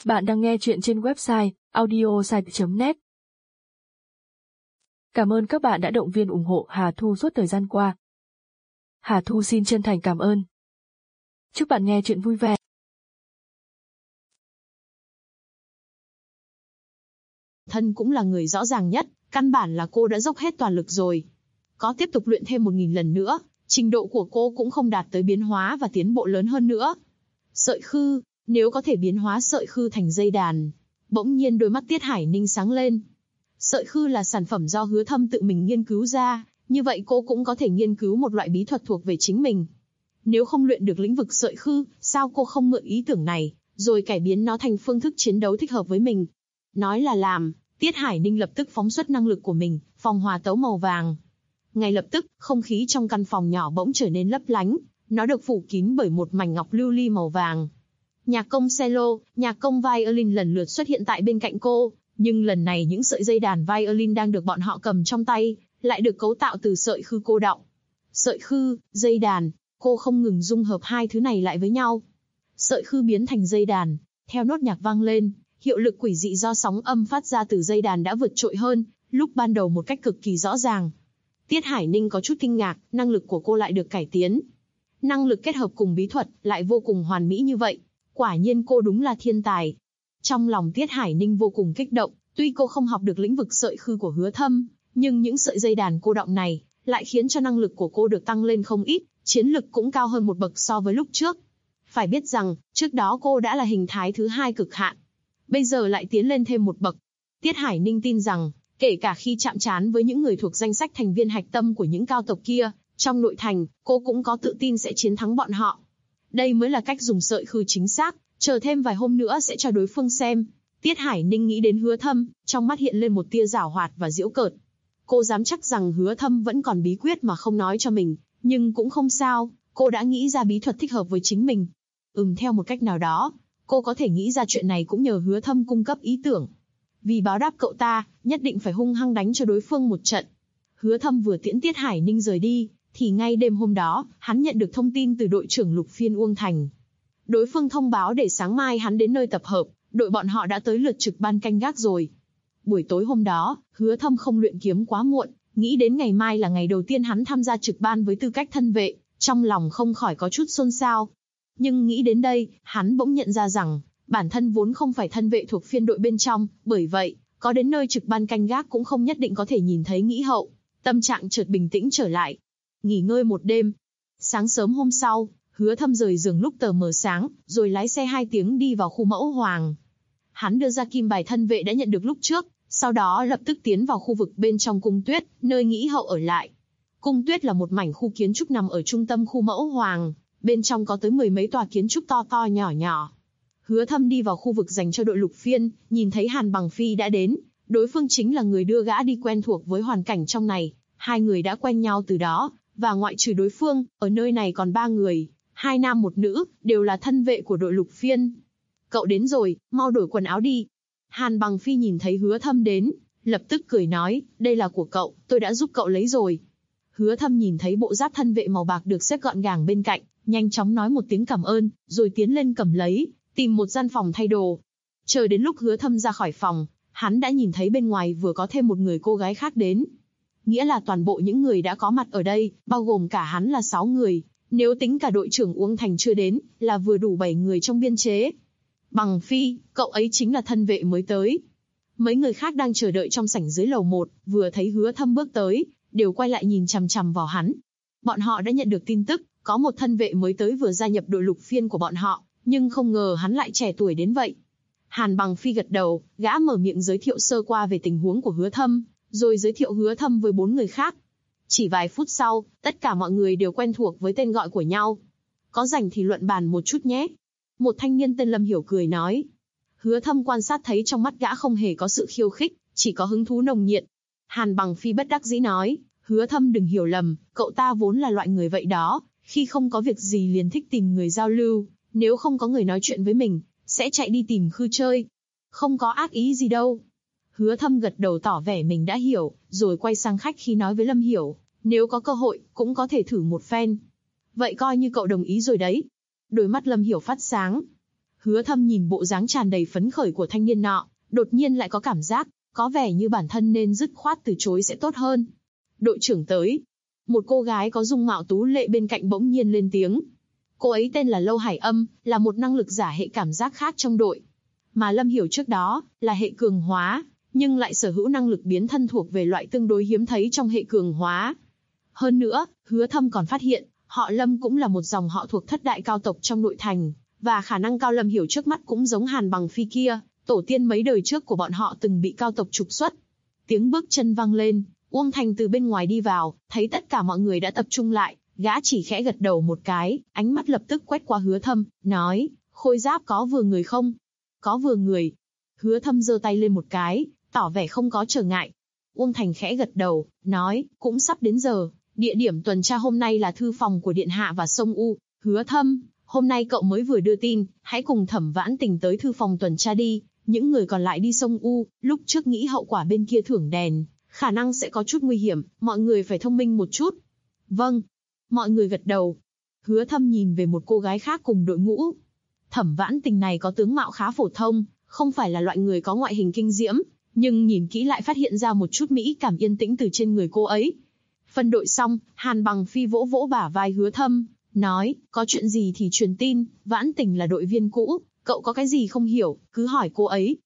Bạn đang nghe chuyện trên website audiosite.net. Cảm ơn các bạn đã động viên ủng hộ Hà Thu suốt thời gian qua. Hà Thu xin chân thành cảm ơn. Chúc bạn nghe chuyện vui vẻ. Thân cũng là người rõ ràng nhất, căn bản là cô đã dốc hết toàn lực rồi. Có tiếp tục luyện thêm 1000 lần nữa, trình độ của cô cũng không đạt tới biến hóa và tiến bộ lớn hơn nữa. Sợi khư, nếu có thể biến hóa sợi khư thành dây đàn. Bỗng nhiên đôi mắt Tiết Hải Ninh sáng lên. Sợi khư là sản phẩm do Hứa Thâm tự mình nghiên cứu ra, như vậy cô cũng có thể nghiên cứu một loại bí thuật thuộc về chính mình. Nếu không luyện được lĩnh vực sợi khư, sao cô không mượn ý tưởng này, rồi cải biến nó thành phương thức chiến đấu thích hợp với mình? Nói là làm, Tiết Hải Ninh lập tức phóng xuất năng lực của mình, phòng hòa tấu màu vàng. Ngay lập tức, không khí trong căn phòng nhỏ bỗng trở nên lấp lánh, nó được phủ kín bởi một mảnh ngọc lưu ly màu vàng. Nhạc công cello, nhạc công violin lần lượt xuất hiện tại bên cạnh cô, nhưng lần này những sợi dây đàn violin đang được bọn họ cầm trong tay, lại được cấu tạo từ sợi khư cô đọng. Sợi khư, dây đàn, cô không ngừng dung hợp hai thứ này lại với nhau. Sợi khư biến thành dây đàn, theo nốt nhạc vang lên, hiệu lực quỷ dị do sóng âm phát ra từ dây đàn đã vượt trội hơn, lúc ban đầu một cách cực kỳ rõ ràng. Tiết Hải Ninh có chút kinh ngạc, năng lực của cô lại được cải tiến. Năng lực kết hợp cùng bí thuật, lại vô cùng hoàn mỹ như vậy. Quả nhiên cô đúng là thiên tài. Trong lòng Tiết Hải Ninh vô cùng kích động, tuy cô không học được lĩnh vực sợi khư của Hứa Thâm, nhưng những sợi dây đàn cô đọng này, lại khiến cho năng lực của cô được tăng lên không ít, chiến lực cũng cao hơn một bậc so với lúc trước. Phải biết rằng, trước đó cô đã là hình thái thứ 2 cực hạn. Bây giờ lại tiến lên thêm một bậc. Tiết Hải Ninh tin rằng, kể cả khi chạm trán với những người thuộc danh sách thành viên hạch tâm của những cao tộc kia, trong nội thành, cô cũng có tự tin sẽ chiến thắng bọn họ. Đây mới là cách dùng sợi khư chính xác, chờ thêm vài hôm nữa sẽ cho đối phương xem. Tiết Hải Ninh nghĩ đến Hứa Thâm, trong mắt hiện lên một tia giảo hoạt và giễu cợt. Cô dám chắc rằng Hứa Thâm vẫn còn bí quyết mà không nói cho mình, nhưng cũng không sao, cô đã nghĩ ra bí thuật thích hợp với chính mình. Theo một cách nào đó, cô có thể nghĩ ra chuyện này cũng nhờ Hứa Thâm cung cấp ý tưởng. Vì báo đáp cậu ta, nhất định phải hung hăng đánh cho đối phương một trận. Hứa Thâm vừa tiễn Tiết Hải Ninh rời đi, thì ngay đêm hôm đó, hắn nhận được thông tin từ đội trưởng Lục Phiên Uông Thành. Đối phương thông báo để sáng mai hắn đến nơi tập hợp, đội bọn họ đã tới lượt trực ban canh gác rồi. Buổi tối hôm đó, Hứa Thâm không luyện kiếm quá muộn, nghĩ đến ngày mai là ngày đầu tiên hắn tham gia trực ban với tư cách thân vệ, trong lòng không khỏi có chút xôn xao. Nhưng nghĩ đến đây, hắn bỗng nhận ra rằng, bản thân vốn không phải thân vệ thuộc phiên đội bên trong, bởi vậy, có đến nơi trực ban canh gác cũng không nhất định có thể nhìn thấy nghĩ hậu. Tâm trạng chợt bình tĩnh trở lại. Nghỉ ngơi một đêm. Sáng sớm hôm sau, Hứa Thâm rời giường lúc tờ mờ sáng, rồi lái xe 2 tiếng đi vào khu Mẫu Hoàng. Hắn đưa ra kim bài thân vệ đã nhận được lúc trước, sau đó lập tức tiến vào khu vực bên trong cung Tuyết, nơi nghĩ hậu ở lại. Cung Tuyết là một mảnh khu kiến trúc nằm ở trung tâm khu Mẫu Hoàng, bên trong có tới 10 mấy tòa kiến trúc to to nhỏ nhỏ. Hứa Thâm đi vào khu vực dành cho đội Lục Phiên, nhìn thấy Hàn Bằng Phi đã đến, đối phương chính là người đưa gã đi quen thuộc với hoàn cảnh trong này, hai người đã quen nhau từ đó, và ngoại trừ đối phương, ở nơi này còn 3 người, 2 nam 1 nữ, đều là thân vệ của đội Lục Phiên. Cậu đến rồi, mau đổi quần áo đi. Hàn Bằng Phi nhìn thấy Hứa Thâm đến, lập tức cười nói, đây là của cậu, tôi đã giúp cậu lấy rồi. Hứa Thâm nhìn thấy bộ giáp thân vệ màu bạc được xếp gọn gàng bên cạnh, nhanh chóng nói một tiếng cảm ơn, rồi tiến lên cầm lấy, tìm một gian phòng thay đồ. Chờ đến lúc Hứa Thâm ra khỏi phòng, hắn đã nhìn thấy bên ngoài vừa có thêm một người cô gái khác đến. Nghĩa là toàn bộ những người đã có mặt ở đây, bao gồm cả hắn là 6 người, nếu tính cả đội trưởng Uông Thành chưa đến, là vừa đủ 7 người trong biên chế. Bằng Phi, cậu ấy chính là thân vệ mới tới. Mấy người khác đang chờ đợi trong sảnh dưới lầu 1, vừa thấy Hứa Thâm bước tới, đều quay lại nhìn chằm chằm vào hắn. Bọn họ đã nhận được tin tức, có một thân vệ mới tới vừa gia nhập đội Lục Phiên của bọn họ, nhưng không ngờ hắn lại trẻ tuổi đến vậy. Hàn Bằng Phi gật đầu, gã mở miệng giới thiệu sơ qua về tình huống của Hứa Thâm, rồi giới thiệu Hứa Thâm với 4 người khác. Chỉ vài phút sau, tất cả mọi người đều quen thuộc với tên gọi của nhau. Có rảnh thì luận bàn một chút nhé. Một thanh niên tên Lâm Hiểu cười nói. Hứa Thâm quan sát thấy trong mắt gã không hề có sự khiêu khích, chỉ có hứng thú nồng nhiệt. Hàn Bằng Phi bất đắc dĩ nói, Hứa Thâm đừng hiểu lầm, cậu ta vốn là loại người vậy đó, khi không có việc gì liền thích tìm người giao lưu, nếu không có người nói chuyện với mình, sẽ chạy đi tìm khư chơi. Không có ác ý gì đâu. Hứa Thâm gật đầu tỏ vẻ mình đã hiểu, rồi quay sang khách khí nói với Lâm Hiểu, nếu có cơ hội, cũng có thể thử một phen. Vậy coi như cậu đồng ý rồi đấy. Đôi mắt Lâm Hiểu phát sáng. Hứa Thâm nhìn bộ dáng tràn đầy phấn khởi của thanh niên nọ, đột nhiên lại có cảm giác, có vẻ như bản thân nên dứt khoát từ chối sẽ tốt hơn. Đội trưởng tới. Một cô gái có dung mạo tú lệ bên cạnh bỗng nhiên lên tiếng. Cô ấy tên là Lâu Hải Âm, là một năng lực giả hệ cảm giác khác trong đội. Mà Lâm Hiểu trước đó, là hệ cường hóa, nhưng lại sở hữu năng lực biến thân thuộc về loại tương đối hiếm thấy trong hệ cường hóa. Hơn nữa, Hứa Thâm còn phát hiện, họ Lâm cũng là một dòng họ thuộc thất đại cao tộc trong nội thành, và khả năng cao Lâm Hiểu trước mắt cũng giống Hàn Bằng Phi kia, tổ tiên mấy đời trước của bọn họ từng bị cao tộc trục xuất. Tiếng bước chân vang lên, Uông Thành từ bên ngoài đi vào, thấy tất cả mọi người đã tập trung lại, gã chỉ khẽ gật đầu một cái, ánh mắt lập tức quét qua Hứa Thâm, nói, khôi giáp có vừa người không? Có vừa người. Hứa Thâm giơ tay lên một cái, tỏ vẻ không có trở ngại. Uông Thành khẽ gật đầu, nói, cũng sắp đến giờ, địa điểm tuần tra hôm nay là thư phòng của Điện Hạ và Sông U. Hứa Thâm, hôm nay cậu mới vừa đưa tin, hãy cùng Thẩm Vãn Tình tới thư phòng tuần tra đi, những người còn lại đi Sông U, lúc trước nghĩ hậu quả bên kia thưởng đèn, khả năng sẽ có chút nguy hiểm, mọi người phải thông minh một chút. Vâng. Mọi người gật đầu. Hứa Thâm nhìn về một cô gái khác cùng đội ngũ. Thẩm Vãn Tình này có tướng mạo khá phổ thông, không phải là loại người có ngoại hình kinh diễm, nhưng nhìn kỹ lại phát hiện ra một chút mỹ cảm yên tĩnh từ trên người cô ấy. Phân đội xong, Hàn Bằng Phi vỗ vỗ bả vai Hứa Thâm, nói, có chuyện gì thì truyền tin, Vãn Tình là đội viên cũ, cậu có cái gì không hiểu, cứ hỏi cô ấy.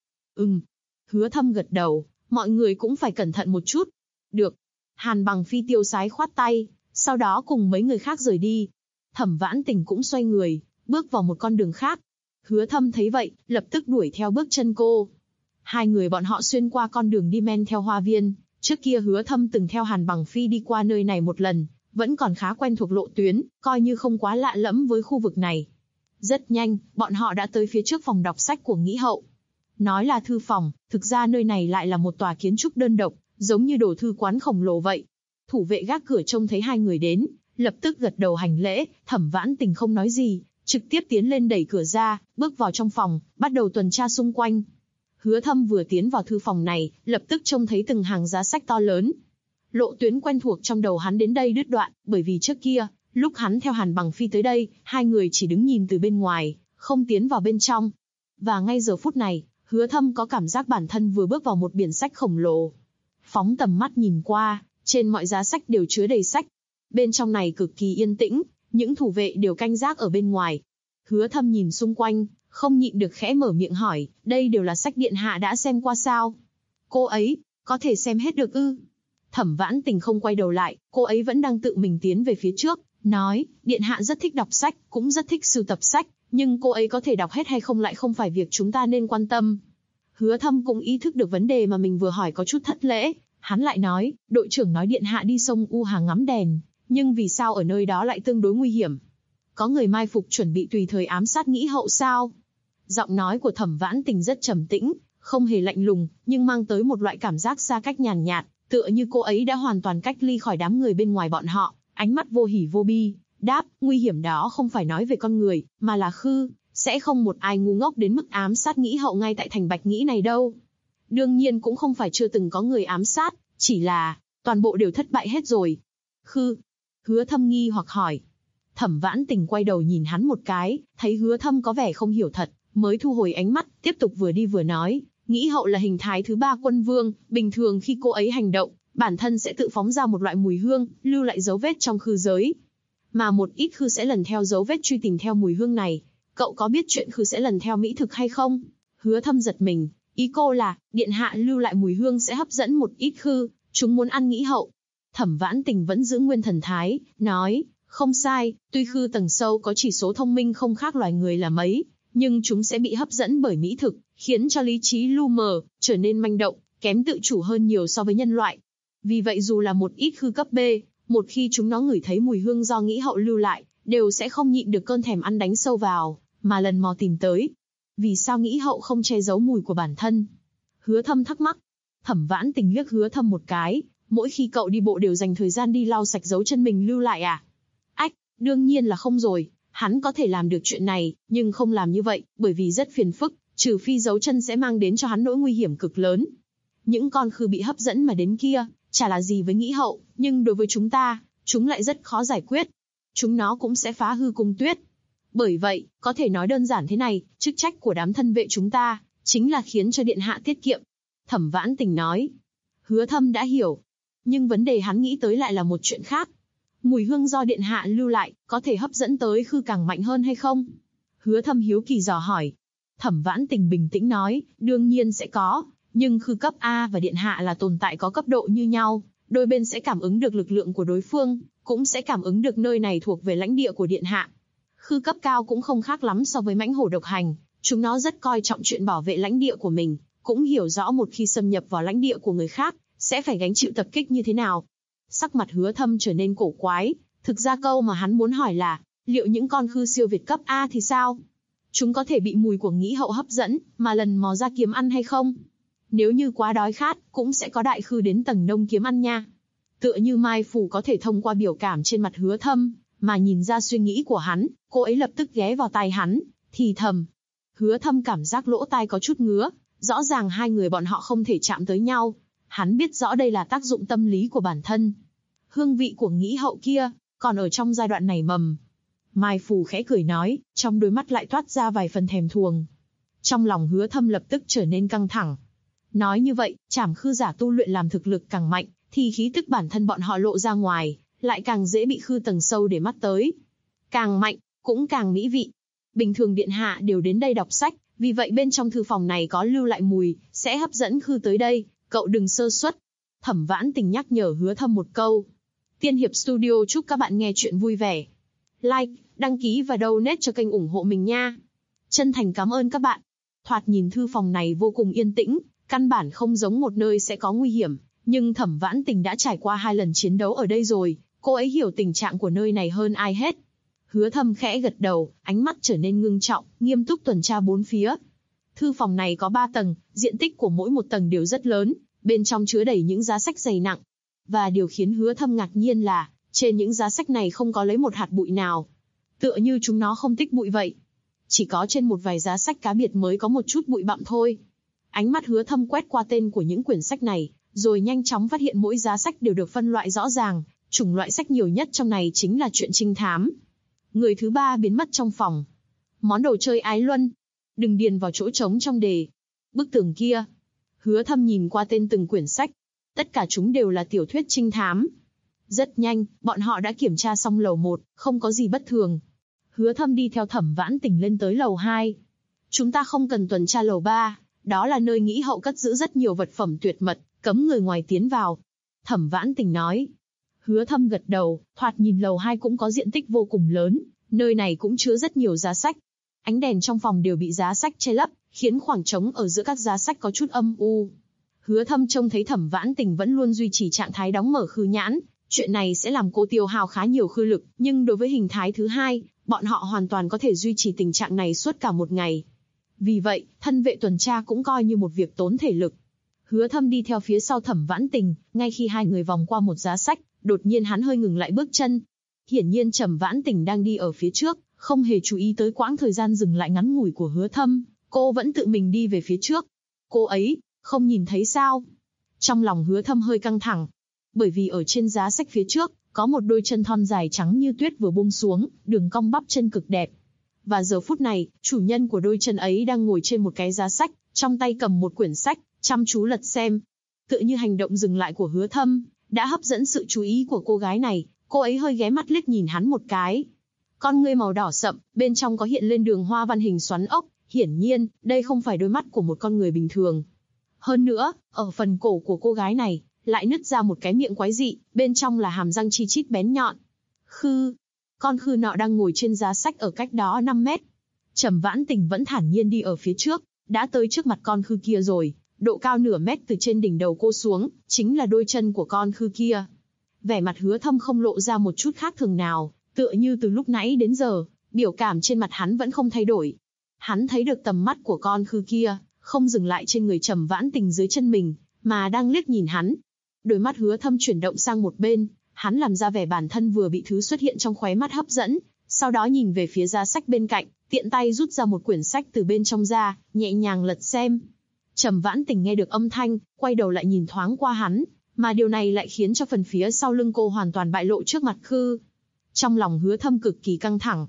Hứa Thâm gật đầu, mọi người cũng phải cẩn thận một chút. Được. Hàn Bằng Phi tiêu sái khoát tay, sau đó cùng mấy người khác rời đi. Thẩm Vãn Tình cũng xoay người, bước vào một con đường khác. Hứa Thâm thấy vậy, lập tức đuổi theo bước chân cô. Hai người bọn họ xuyên qua con đường đi men theo hoa viên. Trước kia Hứa Thâm từng theo Hàn Bằng Phi đi qua nơi này một lần, vẫn còn khá quen thuộc lộ tuyến, coi như không quá lạ lẫm với khu vực này. Rất nhanh, bọn họ đã tới phía trước phòng đọc sách của Nghĩ Hậu. Nói là thư phòng, thực ra nơi này lại là một tòa kiến trúc đơn độc, giống như đồ thư quán khổng lồ vậy. Thủ vệ gác cửa trông thấy hai người đến, lập tức gật đầu hành lễ. Thẩm Vãn Tình không nói gì, trực tiếp tiến lên đẩy cửa ra, bước vào trong phòng, bắt đầu tuần tra xung quanh. Hứa Thâm vừa tiến vào thư phòng này, lập tức trông thấy từng hàng giá sách to lớn. Lộ tuyến quen thuộc trong đầu hắn đến đây đứt đoạn, bởi vì trước kia, lúc hắn theo Hàn Bằng Phi tới đây, hai người chỉ đứng nhìn từ bên ngoài, không tiến vào bên trong. Và ngay giờ phút này, Hứa Thâm có cảm giác bản thân vừa bước vào một biển sách khổng lồ. Phóng tầm mắt nhìn qua, trên mọi giá sách đều chứa đầy sách. Bên trong này cực kỳ yên tĩnh, những thủ vệ đều canh gác ở bên ngoài. Hứa Thâm nhìn xung quanh, không nhịn được khẽ mở miệng hỏi, đây đều là sách Điện Hạ đã xem qua sao? Cô ấy, có thể xem hết được ư? Thẩm Vãn Tình không quay đầu lại, cô ấy vẫn đang tự mình tiến về phía trước, nói, Điện Hạ rất thích đọc sách, cũng rất thích sưu tập sách, nhưng cô ấy có thể đọc hết hay không lại không phải việc chúng ta nên quan tâm. Hứa Thâm cũng ý thức được vấn đề mà mình vừa hỏi có chút thất lễ, hắn lại nói, đội trưởng nói Điện Hạ đi sông U Hà ngắm đèn, nhưng vì sao ở nơi đó lại tương đối nguy hiểm? Có người mai phục chuẩn bị tùy thời ám sát Nghĩ Hậu sao? Giọng nói của Thẩm Vãn Tình rất trầm tĩnh, không hề lạnh lùng, nhưng mang tới một loại cảm giác xa cách nhàn nhạt, tựa như cô ấy đã hoàn toàn cách ly khỏi đám người bên ngoài bọn họ, ánh mắt vô hỉ vô bi, đáp, nguy hiểm đó không phải nói về con người, mà là khư, sẽ không một ai ngu ngốc đến mức ám sát Nghĩ Hậu ngay tại thành Bạch Nghĩ này đâu. Đương nhiên cũng không phải chưa từng có người ám sát, chỉ là, toàn bộ đều thất bại hết rồi. Khư? Hứa Thâm nghi hoặc hỏi. Thẩm Vãn Tình quay đầu nhìn hắn một cái, thấy Hứa Thâm có vẻ không hiểu thật, mới thu hồi ánh mắt, tiếp tục vừa đi vừa nói, Nghĩ Hậu là hình thái thứ 3 quân vương, bình thường khi cô ấy hành động, bản thân sẽ tự phóng ra một loại mùi hương, lưu lại dấu vết trong khư giới. Mà một ít khư sẽ lần theo dấu vết truy tìm theo mùi hương này. Cậu có biết chuyện khư sẽ lần theo mỹ thực hay không? Hứa Thâm giật mình, ý cô là, Điện Hạ lưu lại mùi hương sẽ hấp dẫn một ít khư, chúng muốn ăn Nghĩ Hậu. Thẩm Vãn Tình vẫn giữ nguyên thần thái, nói, không sai, tuy khư tầng sâu có chỉ số thông minh không khác loài người là mấy, nhưng chúng sẽ bị hấp dẫn bởi mỹ thực, khiến cho lý trí lu mờ, trở nên manh động, kém tự chủ hơn nhiều so với nhân loại. Vì vậy dù là một ít khư cấp B, một khi chúng nó ngửi thấy mùi hương do Nghĩ Hậu lưu lại, đều sẽ không nhịn được cơn thèm ăn đánh sâu vào, mà lần mò tìm tới. Vì sao Nghĩ Hậu không che giấu mùi của bản thân? Hứa Thâm thắc mắc. Thẩm Vãn Tình liếc Hứa Thâm một cái, mỗi khi cậu đi bộ đều dành thời gian đi lau sạch dấu chân mình lưu lại à? Ách, đương nhiên là không rồi, hắn có thể làm được chuyện này, nhưng không làm như vậy, bởi vì rất phiền phức, trừ phi dấu chân sẽ mang đến cho hắn nỗi nguy hiểm cực lớn. Những con khư bị hấp dẫn mà đến kia, chả là gì với Nghĩ Hậu, nhưng đối với chúng ta, chúng lại rất khó giải quyết. Chúng nó cũng sẽ phá hư cung tuyết. Bởi vậy, có thể nói đơn giản thế này, chức trách của đám thân vệ chúng ta, chính là khiến cho điện hạ tiết kiệm. Thẩm Vãn Tình nói. Hứa Thâm đã hiểu. Nhưng vấn đề hắn nghĩ tới lại là một chuyện khác. Mùi hương do điện hạ lưu lại, có thể hấp dẫn tới khư càng mạnh hơn hay không? Hứa Thâm hiếu kỳ dò hỏi. Thẩm Vãn Tình bình tĩnh nói, đương nhiên sẽ có, nhưng khư cấp A và điện hạ là tồn tại có cấp độ như nhau, đôi bên sẽ cảm ứng được lực lượng của đối phương, cũng sẽ cảm ứng được nơi này thuộc về lãnh địa của điện hạ. Khư cấp cao cũng không khác lắm so với mãnh hổ độc hành, chúng nó rất coi trọng chuyện bảo vệ lãnh địa của mình, cũng hiểu rõ một khi xâm nhập vào lãnh địa của người khác, sẽ phải gánh chịu tập kích như thế nào. Sắc mặt Hứa Thâm trở nên cổ quái, thực ra câu mà hắn muốn hỏi là, liệu những con khư siêu việt cấp A thì sao? Chúng có thể bị mùi của nghĩ hậu hấp dẫn, mà lần mò ra kiếm ăn hay không? Nếu như quá đói khát, cũng sẽ có đại khư đến tầng nông kiếm ăn nha. Tựa như Mai Phủ có thể thông qua biểu cảm trên mặt Hứa Thâm, mà nhìn ra suy nghĩ của hắn, cô ấy lập tức ghé vào tai hắn, thì thầm. Hứa Thâm cảm giác lỗ tai có chút ngứa, rõ ràng hai người bọn họ không thể chạm tới nhau. Hắn biết rõ đây là tác dụng tâm lý của bản thân. Hương vị của nghĩ hậu kia, còn ở trong giai đoạn này mầm. Mai Phù khẽ cười nói, trong đôi mắt lại toát ra vài phần thèm thuồng. Trong lòng Hứa Thâm lập tức trở nên căng thẳng. Nói như vậy, trảm khư giả tu luyện làm thực lực càng mạnh, thì khí tức bản thân bọn họ lộ ra ngoài, lại càng dễ bị khư tầng sâu để mắt tới. Càng mạnh, cũng càng mỹ vị. Bình thường điện hạ đều đến đây đọc sách, vì vậy bên trong thư phòng này có lưu lại mùi, sẽ hấp dẫn khư tới đây, cậu đừng sơ suất. Thẩm Vãn Tình nhắc nhở Hứa Thâm một câu. Tiên Hiệp Studio chúc các bạn nghe chuyện vui vẻ. Like, đăng ký và donate cho kênh ủng hộ mình nha. Chân thành cảm ơn các bạn. Thoạt nhìn thư phòng này vô cùng yên tĩnh, căn bản không giống một nơi sẽ có nguy hiểm, nhưng Thẩm Vãn Tình đã trải qua 2 lần chiến đấu ở đây rồi, cô ấy hiểu tình trạng của nơi này hơn ai hết. Hứa Thâm khẽ gật đầu, ánh mắt trở nên ngưng trọng, nghiêm túc tuần tra bốn phía. Thư phòng này có 3 tầng, diện tích của mỗi một tầng đều rất lớn, bên trong chứa đầy những giá sách dày nặng. Và điều khiến Hứa Thâm ngạc nhiên là, trên những giá sách này không có lấy một hạt bụi nào. Tựa như chúng nó không tích bụi vậy. Chỉ có trên một vài giá sách cá biệt mới có một chút bụi bặm thôi. Ánh mắt Hứa Thâm quét qua tên của những quyển sách này, rồi nhanh chóng phát hiện mỗi giá sách đều được phân loại rõ ràng. Chủng loại sách nhiều nhất trong này chính là truyện trinh thám. Người thứ 3 biến mất trong phòng. Món đồ chơi ái luân. Đừng điền vào chỗ trống trong đề. Bức tường kia. Hứa Thâm nhìn qua tên từng quyển sách. Tất cả chúng đều là tiểu thuyết trinh thám. Rất nhanh, bọn họ đã kiểm tra xong lầu 1, không có gì bất thường. Hứa Thâm đi theo Thẩm Vãn Tình lên tới lầu 2. Chúng ta không cần tuần tra lầu 3, đó là nơi nghĩ hậu cất giữ rất nhiều vật phẩm tuyệt mật, cấm người ngoài tiến vào. Thẩm Vãn Tình nói. Hứa Thâm gật đầu, thoạt nhìn lầu 2 cũng có diện tích vô cùng lớn, nơi này cũng chứa rất nhiều giá sách. Ánh đèn trong phòng đều bị giá sách che lấp, khiến khoảng trống ở giữa các giá sách có chút âm u. Hứa Thâm trông thấy Thẩm Vãn Tình vẫn luôn duy trì trạng thái đóng mở khư nhãn, chuyện này sẽ làm cô tiêu hao khá nhiều khư lực, nhưng đối với hình thái thứ hai, bọn họ hoàn toàn có thể duy trì tình trạng này suốt cả một ngày. Vì vậy, thân vệ tuần tra cũng coi như một việc tốn thể lực. Hứa Thâm đi theo phía sau Thẩm Vãn Tình, ngay khi hai người vòng qua một giá sách, đột nhiên hắn hơi ngừng lại bước chân. Hiển nhiên Thẩm Vãn Tình đang đi ở phía trước, không hề chú ý tới quãng thời gian dừng lại ngắn ngủi của Hứa Thâm, cô vẫn tự mình đi về phía trước. Cô ấy, không nhìn thấy sao? Trong lòng Hứa Thâm hơi căng thẳng, bởi vì ở trên giá sách phía trước, có một đôi chân thon dài trắng như tuyết vừa buông xuống, đường cong bắp chân cực đẹp. Và giờ phút này, chủ nhân của đôi chân ấy đang ngồi trên một cái giá sách, trong tay cầm một quyển sách, chăm chú lật xem. Tựa như hành động dừng lại của Hứa Thâm, đã hấp dẫn sự chú ý của cô gái này, cô ấy hơi ghé mắt liếc nhìn hắn một cái. Con ngươi màu đỏ sậm, bên trong có hiện lên đường hoa văn hình xoắn ốc, hiển nhiên, đây không phải đôi mắt của một con người bình thường. Hơn nữa, ở phần cổ của cô gái này, lại nứt ra một cái miệng quái dị, bên trong là hàm răng chi chít bén nhọn. Con khư nọ đang ngồi trên giá sách ở cách đó 5 mét. Thẩm Vãn Tình vẫn thản nhiên đi ở phía trước, đã tới trước mặt con khư kia rồi, độ cao nửa mét từ trên đỉnh đầu cô xuống, chính là đôi chân của con khư kia. Vẻ mặt Hứa Thâm không lộ ra một chút khác thường nào, tựa như từ lúc nãy đến giờ, biểu cảm trên mặt hắn vẫn không thay đổi. Hắn thấy được tầm mắt của con khư kia, không dừng lại trên người Thẩm Vãn Tình dưới chân mình, mà đang liếc nhìn hắn. Đôi mắt Hứa Thâm chuyển động sang một bên, hắn làm ra vẻ bản thân vừa bị thứ xuất hiện trong khóe mắt hấp dẫn, sau đó nhìn về phía giá sách bên cạnh, tiện tay rút ra một quyển sách từ bên trong ra, nhẹ nhàng lật xem. Thẩm Vãn Tình nghe được âm thanh, quay đầu lại nhìn thoáng qua hắn, mà điều này lại khiến cho phần phía sau lưng cô hoàn toàn bại lộ trước mặt khư. Trong lòng Hứa Thâm cực kỳ căng thẳng.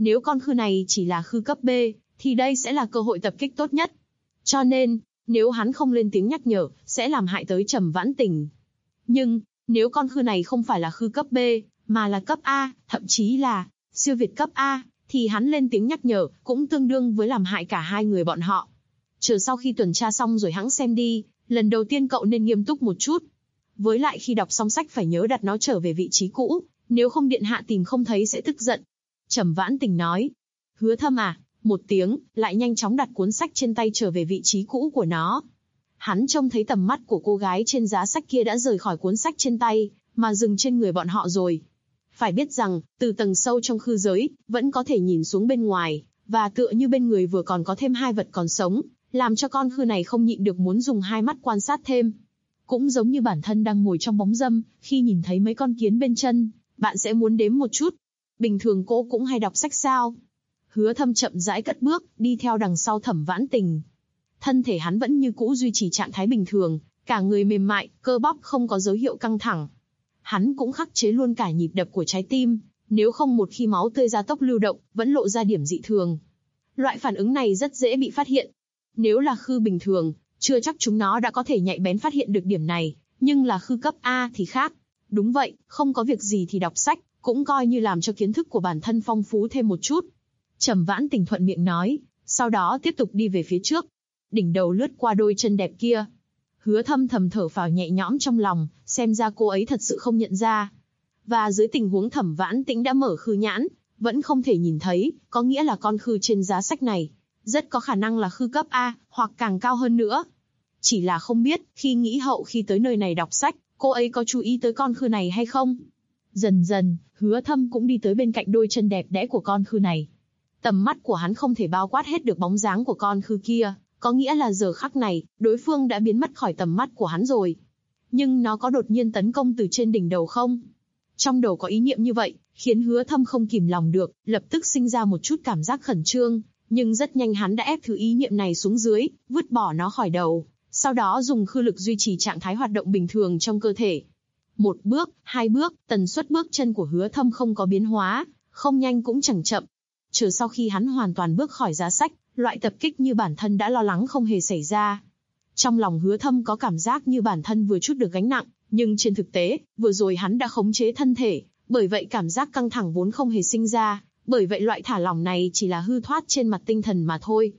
Nếu con khư này chỉ là khư cấp B, thì đây sẽ là cơ hội tập kích tốt nhất. Cho nên, nếu hắn không lên tiếng nhắc nhở, sẽ làm hại tới Trầm Vãn Tình. Nhưng, nếu con khư này không phải là khư cấp B, mà là cấp A, thậm chí là siêu việt cấp A, thì hắn lên tiếng nhắc nhở, cũng tương đương với làm hại cả hai người bọn họ. Chờ sau khi tuần tra xong rồi hãng xem đi, lần đầu tiên cậu nên nghiêm túc một chút. Với lại khi đọc xong sách phải nhớ đặt nó trở về vị trí cũ, nếu không điện hạ tìm không thấy sẽ tức giận. Trầm Vãn Tình nói. Hứa Thâm à, một tiếng, lại nhanh chóng đặt cuốn sách trên tay trở về vị trí cũ của nó. Hắn trông thấy tầm mắt của cô gái trên giá sách kia đã rời khỏi cuốn sách trên tay, mà dừng trên người bọn họ rồi. Phải biết rằng, từ tầng sâu trong khư giới, vẫn có thể nhìn xuống bên ngoài, và tựa như bên người vừa còn có thêm hai vật còn sống, làm cho con khư này không nhịn được muốn dùng hai mắt quan sát thêm. Cũng giống như bản thân đang ngồi trong bóng râm, khi nhìn thấy mấy con kiến bên chân, bạn sẽ muốn đếm một chút. Bình thường cô cũng hay đọc sách sao? Hứa Thâm chậm rãi cất bước, đi theo đằng sau Thẩm Vãn Tình. Thân thể hắn vẫn như cũ duy trì trạng thái bình thường, cả người mềm mại, cơ bắp không có dấu hiệu căng thẳng. Hắn cũng khắc chế luôn cả nhịp đập của trái tim, nếu không một khi máu tươi gia tốc lưu động, vẫn lộ ra điểm dị thường. Loại phản ứng này rất dễ bị phát hiện. Nếu là khư bình thường, chưa chắc chúng nó đã có thể nhạy bén phát hiện được điểm này, nhưng là khư cấp A thì khác. Đúng vậy, không có việc gì thì đọc sách, cũng coi như làm cho kiến thức của bản thân phong phú thêm một chút. Trầm Vãn Tình thuận miệng nói, sau đó tiếp tục đi về phía trước. Đỉnh đầu lướt qua đôi chân đẹp kia. Hứa Thâm thầm thở phào nhẹ nhõm trong lòng, xem ra cô ấy thật sự không nhận ra. Và dưới tình huống Thẩm Vãn Tĩnh đã mở khư nhãn, vẫn không thể nhìn thấy, có nghĩa là con khư trên giá sách này, rất có khả năng là khư cấp A, hoặc càng cao hơn nữa. Chỉ là không biết, khi nghĩ hậu khi tới nơi này đọc sách, cô ấy có chú ý tới con khư này hay không? Dần dần, Hứa Thâm cũng đi tới bên cạnh đôi chân đẹp đẽ của con khư này. Tầm mắt của hắn không thể bao quát hết được bóng dáng của con khư kia, có nghĩa là giờ khắc này, đối phương đã biến mất khỏi tầm mắt của hắn rồi. Nhưng nó có đột nhiên tấn công từ trên đỉnh đầu không? Trong đầu có ý niệm như vậy, khiến Hứa Thâm không kìm lòng được, lập tức sinh ra một chút cảm giác khẩn trương, nhưng rất nhanh hắn đã ép thứ ý niệm này xuống dưới, vứt bỏ nó khỏi đầu, sau đó dùng khư lực duy trì trạng thái hoạt động bình thường trong cơ thể. Một bước, hai bước, tần suất bước chân của Hứa Thâm không có biến hóa, không nhanh cũng chẳng chậm. Chờ sau khi hắn hoàn toàn bước khỏi giá sách, loại tập kích như bản thân đã lo lắng không hề xảy ra. Trong lòng Hứa Thâm có cảm giác như bản thân vừa trút được gánh nặng, nhưng trên thực tế, vừa rồi hắn đã khống chế thân thể, bởi vậy cảm giác căng thẳng vốn không hề sinh ra, bởi vậy loại thả lỏng này chỉ là hư thoát trên mặt tinh thần mà thôi.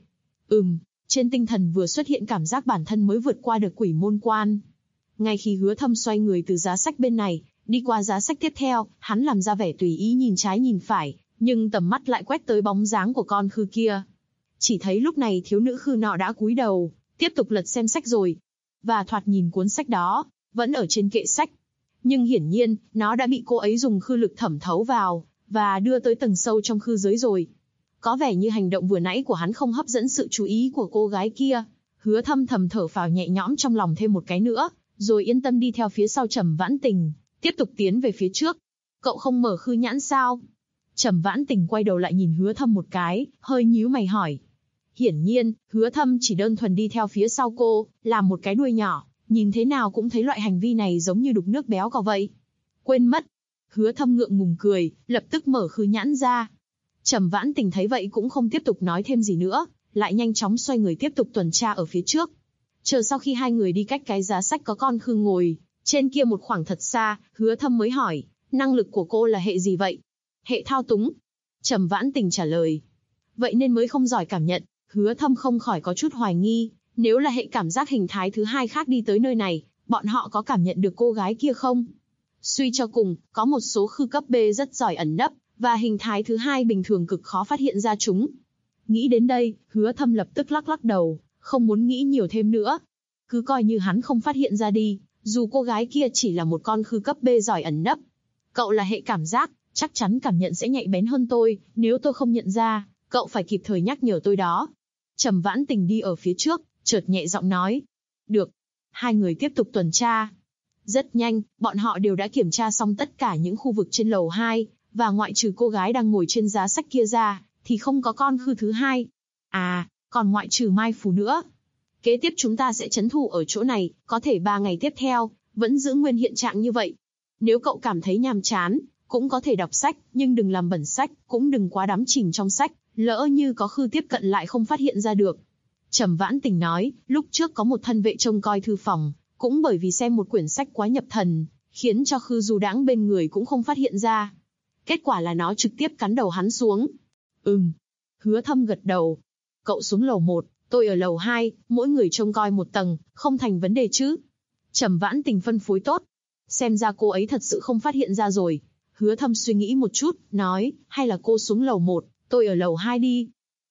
Trên tinh thần vừa xuất hiện cảm giác bản thân mới vượt qua được quỷ môn quan. Ngay khi Hứa Thâm xoay người từ giá sách bên này, đi qua giá sách tiếp theo, hắn làm ra vẻ tùy ý nhìn trái nhìn phải, nhưng tầm mắt lại quét tới bóng dáng của con khư kia. Chỉ thấy lúc này thiếu nữ khư nọ đã cúi đầu, tiếp tục lật xem sách rồi. Và thoạt nhìn cuốn sách đó, vẫn ở trên kệ sách. Nhưng hiển nhiên, nó đã bị cô ấy dùng khư lực thẩm thấu vào, và đưa tới tầng sâu trong khư giới rồi. Có vẻ như hành động vừa nãy của hắn không hấp dẫn sự chú ý của cô gái kia. Hứa Thâm thầm thở phào nhẹ nhõm trong lòng thêm một cái nữa, rồi yên tâm đi theo phía sau Trầm Vãn Tình, tiếp tục tiến về phía trước. Cậu không mở khư nhãn sao? Trầm Vãn Tình quay đầu lại nhìn Hứa Thâm một cái, hơi nhíu mày hỏi. Hiển nhiên, Hứa Thâm chỉ đơn thuần đi theo phía sau cô, làm một cái đuôi nhỏ, nhìn thế nào cũng thấy loại hành vi này giống như đục nước béo cò vậy. Quên mất. Hứa Thâm ngượng ngùng cười, lập tức mở khư nhãn ra. Trầm Vãn Tình thấy vậy cũng không tiếp tục nói thêm gì nữa, lại nhanh chóng xoay người tiếp tục tuần tra ở phía trước. Chờ sau khi hai người đi cách cái giá sách có con khư ngồi, trên kia một khoảng thật xa, Hứa Thâm mới hỏi, năng lực của cô là hệ gì vậy? Hệ thao túng. Trầm Vãn Tình trả lời. Vậy nên mới không giỏi cảm nhận. Hứa Thâm không khỏi có chút hoài nghi, nếu là hệ cảm giác hình thái thứ hai khác đi tới nơi này, bọn họ có cảm nhận được cô gái kia không? Suy cho cùng, có một số khư cấp B rất giỏi ẩn nấp, và hình thái thứ hai bình thường cực khó phát hiện ra chúng. Nghĩ đến đây, Hứa Thâm lập tức lắc lắc đầu, không muốn nghĩ nhiều thêm nữa. Cứ coi như hắn không phát hiện ra đi, dù cô gái kia chỉ là một con khư cấp B giỏi ẩn nấp. Cậu là hệ cảm giác, chắc chắn cảm nhận sẽ nhạy bén hơn tôi, nếu tôi không nhận ra, cậu phải kịp thời nhắc nhở tôi đó. Trầm Vãn Tình đi ở phía trước, chợt nhẹ giọng nói. Được. Hai người tiếp tục tuần tra. Rất nhanh, bọn họ đều đã kiểm tra xong tất cả những khu vực trên lầu 2, và ngoại trừ cô gái đang ngồi trên giá sách kia ra, thì không có con khư thứ hai. À, còn ngoại trừ mai phù nữa. Kế tiếp chúng ta sẽ trấn thủ ở chỗ này, có thể 3 ngày tiếp theo, vẫn giữ nguyên hiện trạng như vậy. Nếu cậu cảm thấy nhàm chán, cũng có thể đọc sách, nhưng đừng làm bẩn sách, cũng đừng quá đắm chìm trong sách, lỡ như có Khư tiếp cận lại không phát hiện ra được. Trầm Vãn Tình nói, lúc trước có một thân vệ trông coi thư phòng, cũng bởi vì xem một quyển sách quá nhập thần, khiến cho Khư du đãng bên người cũng không phát hiện ra. Kết quả là nó trực tiếp cắn đầu hắn xuống. Hứa Thâm gật đầu. Cậu xuống lầu 1, tôi ở lầu 2, mỗi người trông coi một tầng, không thành vấn đề chứ? Trầm Vãn Tình phân phối tốt. Xem ra cô ấy thật sự không phát hiện ra rồi. Hứa Thâm suy nghĩ một chút, nói, hay là cô xuống lầu 1, tôi ở lầu 2 đi.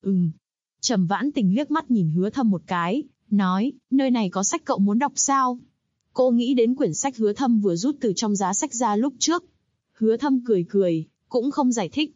Trầm Vãn Tình liếc mắt nhìn Hứa Thâm một cái, nói, nơi này có sách cậu muốn đọc sao? Cô nghĩ đến quyển sách Hứa Thâm vừa rút từ trong giá sách ra lúc trước. Hứa Thâm cười cười, cũng không giải thích,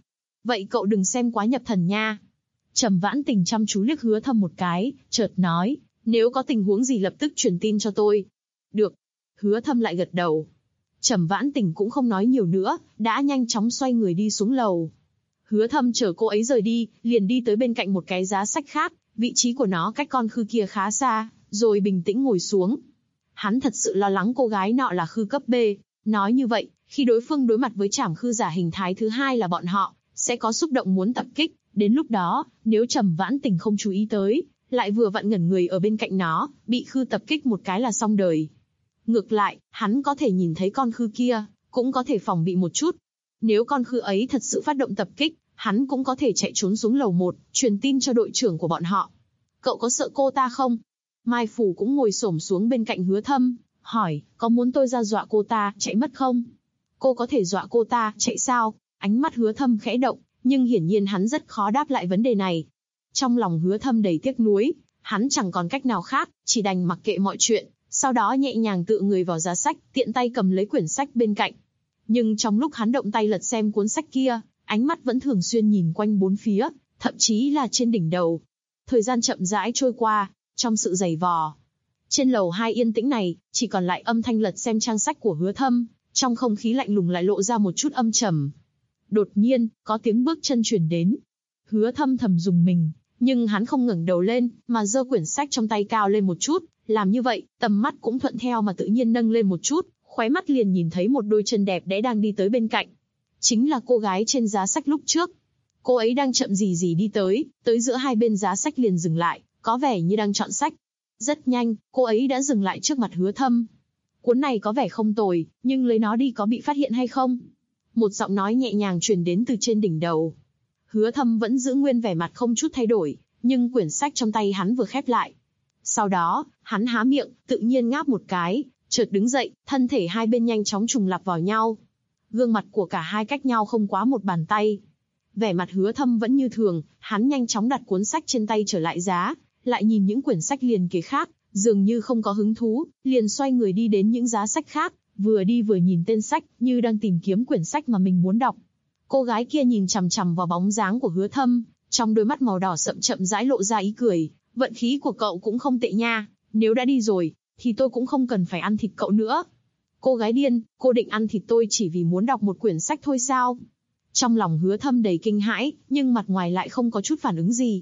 vậy cậu đừng xem quá nhập thần nha. Trầm Vãn Tình chăm chú liếc Hứa Thâm một cái, chợt nói, nếu có tình huống gì lập tức truyền tin cho tôi. Được. Hứa Thâm lại gật đầu. Trầm Vãn Tình cũng không nói nhiều nữa, đã nhanh chóng xoay người đi xuống lầu. Hứa Thâm chờ cô ấy rời đi, liền đi tới bên cạnh một cái giá sách khác, vị trí của nó cách con Khư kia khá xa, rồi bình tĩnh ngồi xuống. Hắn thật sự lo lắng cô gái nọ là Khư cấp B, nói như vậy, khi đối phương đối mặt với Trảm Khư giả hình thái thứ hai là bọn họ, sẽ có xúc động muốn tập kích, đến lúc đó, nếu Trầm Vãn Tình không chú ý tới, lại vừa vặn ngẩn người ở bên cạnh nó, bị Khư tập kích một cái là xong đời. Ngược lại, hắn có thể nhìn thấy con Khư kia, cũng có thể phòng bị một chút. Nếu con Khư ấy thật sự phát động tập kích, hắn cũng có thể chạy trốn xuống lầu 1, truyền tin cho đội trưởng của bọn họ. Cậu có sợ cô ta không? Mai Phủ cũng ngồi xổm xuống bên cạnh Hứa Thâm, hỏi, có muốn tôi ra dọa cô ta, chạy mất không? Cô có thể dọa cô ta, chạy sao? Ánh mắt Hứa Thâm khẽ động, nhưng hiển nhiên hắn rất khó đáp lại vấn đề này. Trong lòng Hứa Thâm đầy tiếc nuối, hắn chẳng còn cách nào khác, chỉ đành mặc kệ mọi chuyện, sau đó nhẹ nhàng tựa người vào giá sách, tiện tay cầm lấy quyển sách bên cạnh. Nhưng trong lúc hắn động tay lật xem cuốn sách kia, ánh mắt vẫn thường xuyên nhìn quanh bốn phía, thậm chí là trên đỉnh đầu. Thời gian chậm rãi trôi qua, trong sự giày vò. Trên lầu 2 yên tĩnh này, chỉ còn lại âm thanh lật xem trang sách của Hứa Thâm, trong không khí lạnh lùng lại lộ ra một chút âm trầm. Đột nhiên, có tiếng bước chân truyền đến. Hứa Thâm thầm rùng mình, nhưng hắn không ngẩng đầu lên, mà giơ quyển sách trong tay cao lên một chút, làm như vậy, tầm mắt cũng thuận theo mà tự nhiên nâng lên một chút, khóe mắt liền nhìn thấy một đôi chân đẹp đẽ đang đi tới bên cạnh. Chính là cô gái trên giá sách lúc trước. Cô ấy đang chậm gì gì đi tới giữa hai bên giá sách liền dừng lại, có vẻ như đang chọn sách. Rất nhanh, cô ấy đã dừng lại trước mặt Hứa Thâm. Cuốn này có vẻ không tồi, nhưng lấy nó đi có bị phát hiện hay không? Một giọng nói nhẹ nhàng truyền đến từ trên đỉnh đầu. Hứa Thâm vẫn giữ nguyên vẻ mặt không chút thay đổi, nhưng quyển sách trong tay hắn vừa khép lại. Sau đó, hắn há miệng, tự nhiên ngáp một cái, chợt đứng dậy, thân thể hai bên nhanh chóng trùng lặp vào nhau. Gương mặt của cả hai cách nhau không quá một bàn tay. Vẻ mặt Hứa Thâm vẫn như thường, hắn nhanh chóng đặt cuốn sách trên tay trở lại giá, lại nhìn những quyển sách liền kề khác, dường như không có hứng thú, liền xoay người đi đến những giá sách khác, vừa đi vừa nhìn tên sách, như đang tìm kiếm quyển sách mà mình muốn đọc. Cô gái kia nhìn chằm chằm vào bóng dáng của Hứa Thâm, trong đôi mắt màu đỏ sậm chậm rãi lộ ra ý cười, vận khí của cậu cũng không tệ nha, nếu đã đi rồi, thì tôi cũng không cần phải ăn thịt cậu nữa. Cô gái điên, cô định ăn thịt tôi chỉ vì muốn đọc một quyển sách thôi sao? Trong lòng Hứa Thâm đầy kinh hãi, nhưng mặt ngoài lại không có chút phản ứng gì.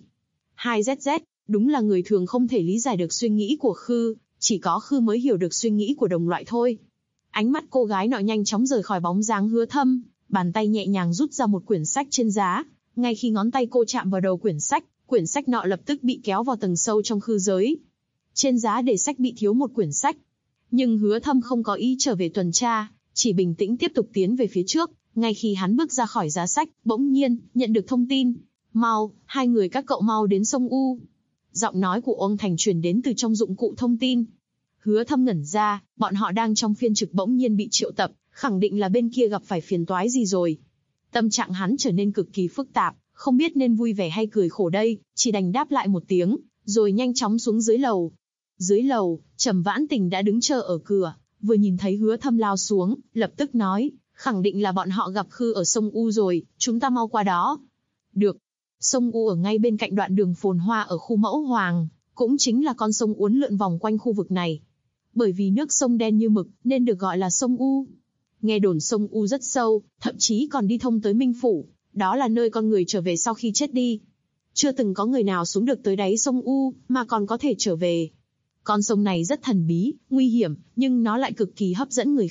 2ZZ, đúng là người thường không thể lý giải được suy nghĩ của Khư, chỉ có Khư mới hiểu được suy nghĩ của đồng loại thôi. Ánh mắt cô gái nọ nhanh chóng rời khỏi bóng dáng Hứa Thâm, bàn tay nhẹ nhàng rút ra một quyển sách trên giá. Ngay khi ngón tay cô chạm vào đầu quyển sách nọ lập tức bị kéo vào tầng sâu trong Khư giới. Trên giá để sách bị thiếu một quyển sách. Nhưng Hứa Thâm không có ý trở về tuần tra, chỉ bình tĩnh tiếp tục tiến về phía trước. Ngay khi hắn bước ra khỏi giá sách, bỗng nhiên, nhận được thông tin. Mau, hai người các cậu mau đến sông U. Giọng nói của ông Thành truyền đến từ trong dụng cụ thông tin. Hứa Thâm ngẩn ra, bọn họ đang trong phiên trực bỗng nhiên bị triệu tập, khẳng định là bên kia gặp phải phiền toái gì rồi. Tâm trạng hắn trở nên cực kỳ phức tạp, không biết nên vui vẻ hay cười khổ đây, chỉ đành đáp lại một tiếng, rồi nhanh chóng xuống dưới lầu. Dưới lầu, Trầm Vãn Tình đã đứng chờ ở cửa, vừa nhìn thấy Hứa Thâm lao xuống, lập tức nói, khẳng định là bọn họ gặp Khư ở sông U rồi, chúng ta mau qua đó. Được. Sông U ở ngay bên cạnh đoạn đường phồn hoa ở khu Mẫu Hoàng, cũng chính là con sông uốn lượn vòng quanh khu vực này. Bởi vì nước sông đen như mực, nên được gọi là sông U. Nghe đồn sông U rất sâu, thậm chí còn đi thông tới Minh Phủ, đó là nơi con người trở về sau khi chết đi. Chưa từng có người nào xuống được tới đáy sông U, mà còn có thể trở về. Con sông này rất thần bí, nguy hiểm, nhưng nó lại cực kỳ hấp dẫn người khác,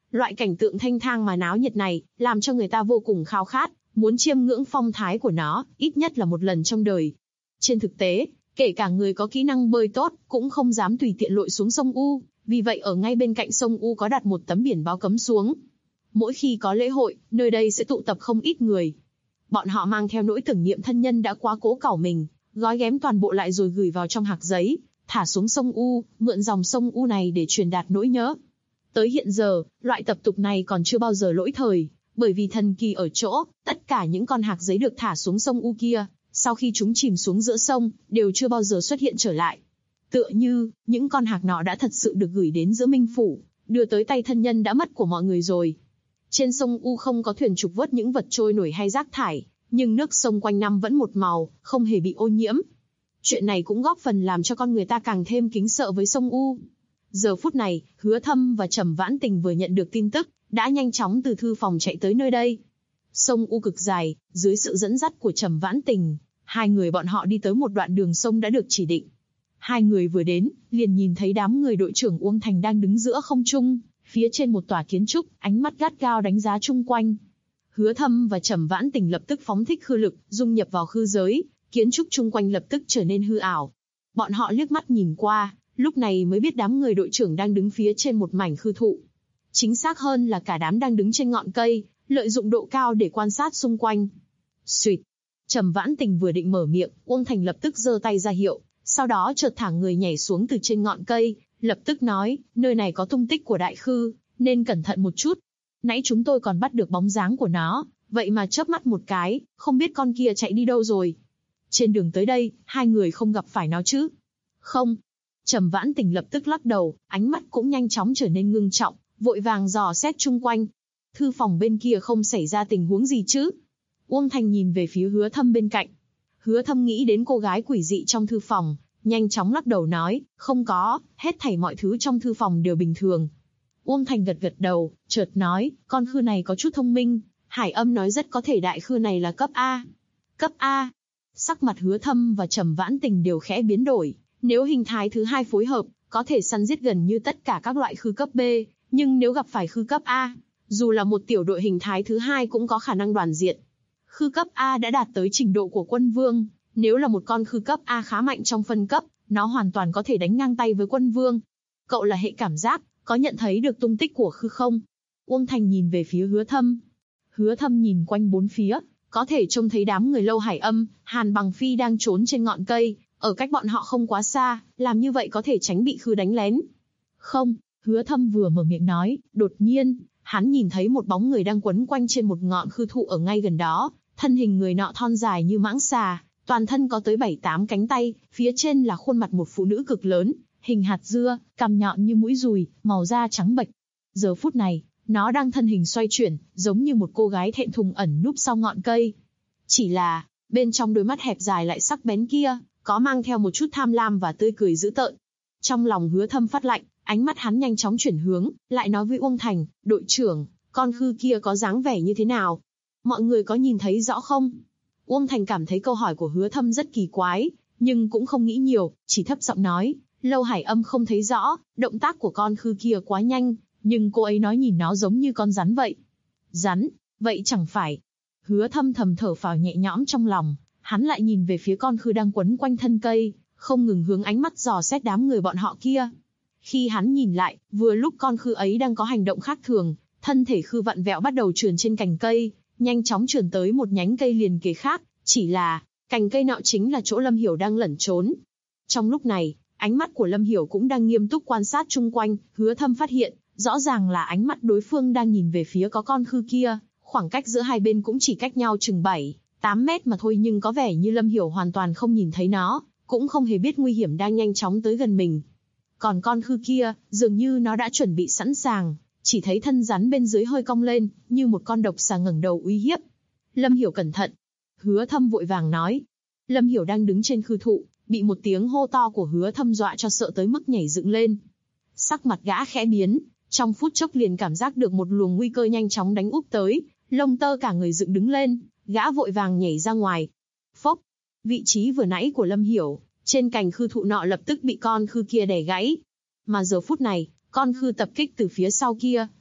Loại cảnh tượng thanh thang mà náo nhiệt này, làm cho người ta vô cùng khao khát, muốn chiêm ngưỡng phong thái của nó, ít nhất là một lần trong đời. Trên thực tế, kể cả người có kỹ năng bơi tốt, cũng không dám tùy tiện lội xuống sông U, vì vậy ở ngay bên cạnh sông U có đặt một tấm biển báo cấm xuống. Mỗi khi có lễ hội, nơi đây sẽ tụ tập không ít người. Bọn họ mang theo nỗi tưởng niệm thân nhân đã quá cố cẩu mình, gói ghém toàn bộ lại rồi gửi vào trong hạc giấy, thả xuống sông U, mượn dòng sông U này để truyền đạt nỗi nhớ. Tới hiện giờ, loại tập tục này còn chưa bao giờ lỗi thời, bởi vì thần kỳ ở chỗ, tất cả những con hạc giấy được thả xuống sông U kia, sau khi chúng chìm xuống giữa sông, đều chưa bao giờ xuất hiện trở lại. Tựa như, những con hạc nọ đã thật sự được gửi đến giữa Minh Phủ, đưa tới tay thân nhân đã mất của mọi người rồi. Trên sông U không có thuyền trục vớt những vật trôi nổi hay rác thải, nhưng nước sông quanh năm vẫn một màu, không hề bị ô nhiễm. Chuyện này cũng góp phần làm cho con người ta càng thêm kính sợ với sông U. Giờ phút này, Hứa Thâm và Trầm Vãn Tình vừa nhận được tin tức, đã nhanh chóng từ thư phòng chạy tới nơi đây. Sông U cực dài, dưới sự dẫn dắt của Trầm Vãn Tình, hai người bọn họ đi tới một đoạn đường sông đã được chỉ định. Hai người vừa đến, liền nhìn thấy đám người đội trưởng Uông Thành đang đứng giữa không trung, phía trên một tòa kiến trúc, ánh mắt gắt gao đánh giá chung quanh. Hứa Thâm và Trầm Vãn Tình lập tức phóng thích khư lực, dung nhập vào khư giới, kiến trúc chung quanh lập tức trở nên hư ảo. Bọn họ liếc mắt nhìn qua, lúc này mới biết đám người đội trưởng đang đứng phía trên một mảnh khư thụ. Chính xác hơn là cả đám đang đứng trên ngọn cây, lợi dụng độ cao để quan sát xung quanh. Xuỵt. Trầm Vãn Tình vừa định mở miệng, Uông Thành lập tức giơ tay ra hiệu, sau đó chợt thả người nhảy xuống từ trên ngọn cây, lập tức nói, nơi này có tung tích của đại khư, nên cẩn thận một chút. Nãy chúng tôi còn bắt được bóng dáng của nó, vậy mà chớp mắt một cái, không biết con kia chạy đi đâu rồi. Trên đường tới đây, hai người không gặp phải nó chứ? Không. Trầm Vãn Tình lập tức lắc đầu, ánh mắt cũng nhanh chóng trở nên ngưng trọng, vội vàng dò xét chung quanh. Thư phòng bên kia không xảy ra tình huống gì chứ? Uông Thành nhìn về phía Hứa Thâm bên cạnh. Hứa Thâm nghĩ đến cô gái quỷ dị trong thư phòng, nhanh chóng lắc đầu nói, không có, hết thảy mọi thứ trong thư phòng đều bình thường. Uông Thành gật gật đầu, chợt nói, con khư này có chút thông minh, Hải Âm nói rất có thể đại khư này là cấp A. Cấp A. Sắc mặt Hứa Thâm và Trầm Vãn Tình đều khẽ biến đổi, nếu hình thái thứ hai phối hợp, có thể săn giết gần như tất cả các loại khư cấp B, nhưng nếu gặp phải khư cấp A, dù là một tiểu đội hình thái thứ hai cũng có khả năng đoàn diệt. Khư cấp A đã đạt tới trình độ của Quân Vương, nếu là một con khư cấp A khá mạnh trong phân cấp, nó hoàn toàn có thể đánh ngang tay với Quân Vương. Cậu là hệ cảm giác, có nhận thấy được tung tích của khư không? Uông Thành nhìn về phía Hứa Thâm. Hứa Thâm nhìn quanh bốn phía, có thể trông thấy đám người Lâu Hải Âm, Hàn Bằng Phi đang trốn trên ngọn cây, ở cách bọn họ không quá xa, làm như vậy có thể tránh bị khư đánh lén. Không, Hứa Thâm vừa mở miệng nói, đột nhiên, hắn nhìn thấy một bóng người đang quấn quanh trên một ngọn khư thụ ở ngay gần đó, thân hình người nọ thon dài như mãng xà, toàn thân có tới 7-8 cánh tay, phía trên là khuôn mặt một phụ nữ cực lớn, hình hạt dưa, cằm nhọn như mũi dùi, màu da trắng bệch. Giờ phút này, nó đang thân hình xoay chuyển, giống như một cô gái thẹn thùng ẩn núp sau ngọn cây. Chỉ là, bên trong đôi mắt hẹp dài lại sắc bén kia, có mang theo một chút tham lam và tươi cười dữ tợn. Trong lòng Hứa Thâm phát lạnh, ánh mắt hắn nhanh chóng chuyển hướng, lại nói với Uông Thành, đội trưởng, con khư kia có dáng vẻ như thế nào? Mọi người có nhìn thấy rõ không? Uông Thành cảm thấy câu hỏi của Hứa Thâm rất kỳ quái, nhưng cũng không nghĩ nhiều, chỉ thấp giọng nói, Lâu Hải Âm không thấy rõ, động tác của con khư kia quá nhanh, nhưng cô ấy nói nhìn nó giống như con rắn vậy. Rắn? Vậy chẳng phải? Hứa Thâm thầm thở phào nhẹ nhõm trong lòng, hắn lại nhìn về phía con khư đang quấn quanh thân cây, không ngừng hướng ánh mắt dò xét đám người bọn họ kia. Khi hắn nhìn lại, vừa lúc con khư ấy đang có hành động khác thường, thân thể khư vặn vẹo bắt đầu trườn trên cành cây, nhanh chóng trườn tới một nhánh cây liền kề khác, chỉ là, cành cây nọ chính là chỗ Lâm Hiểu đang lẩn trốn. Trong lúc này, ánh mắt của Lâm Hiểu cũng đang nghiêm túc quan sát chung quanh, Hứa Thâm phát hiện, rõ ràng là ánh mắt đối phương đang nhìn về phía có con khư kia, khoảng cách giữa hai bên cũng chỉ cách nhau chừng 7-8 mét mà thôi, nhưng có vẻ như Lâm Hiểu hoàn toàn không nhìn thấy nó, cũng không hề biết nguy hiểm đang nhanh chóng tới gần mình. Còn con khư kia, dường như nó đã chuẩn bị sẵn sàng, chỉ thấy thân rắn bên dưới hơi cong lên, như một con độc xà ngẩng đầu uy hiếp. Lâm Hiểu cẩn thận. Hứa Thâm vội vàng nói. Lâm Hiểu đang đứng trên khư thụ, bị một tiếng hô to của Hứa Thâm dọa cho sợ tới mức nhảy dựng lên. Sắc mặt gã khẽ biến, trong phút chốc liền cảm giác được một luồng nguy cơ nhanh chóng đánh úp tới, lông tơ cả người dựng đứng lên, gã vội vàng nhảy ra ngoài. Phốc, vị trí vừa nãy của Lâm Hiểu, trên cành khư thụ nọ lập tức bị con khư kia đè gãy. Mà giờ phút này, con khư tập kích từ phía sau kia,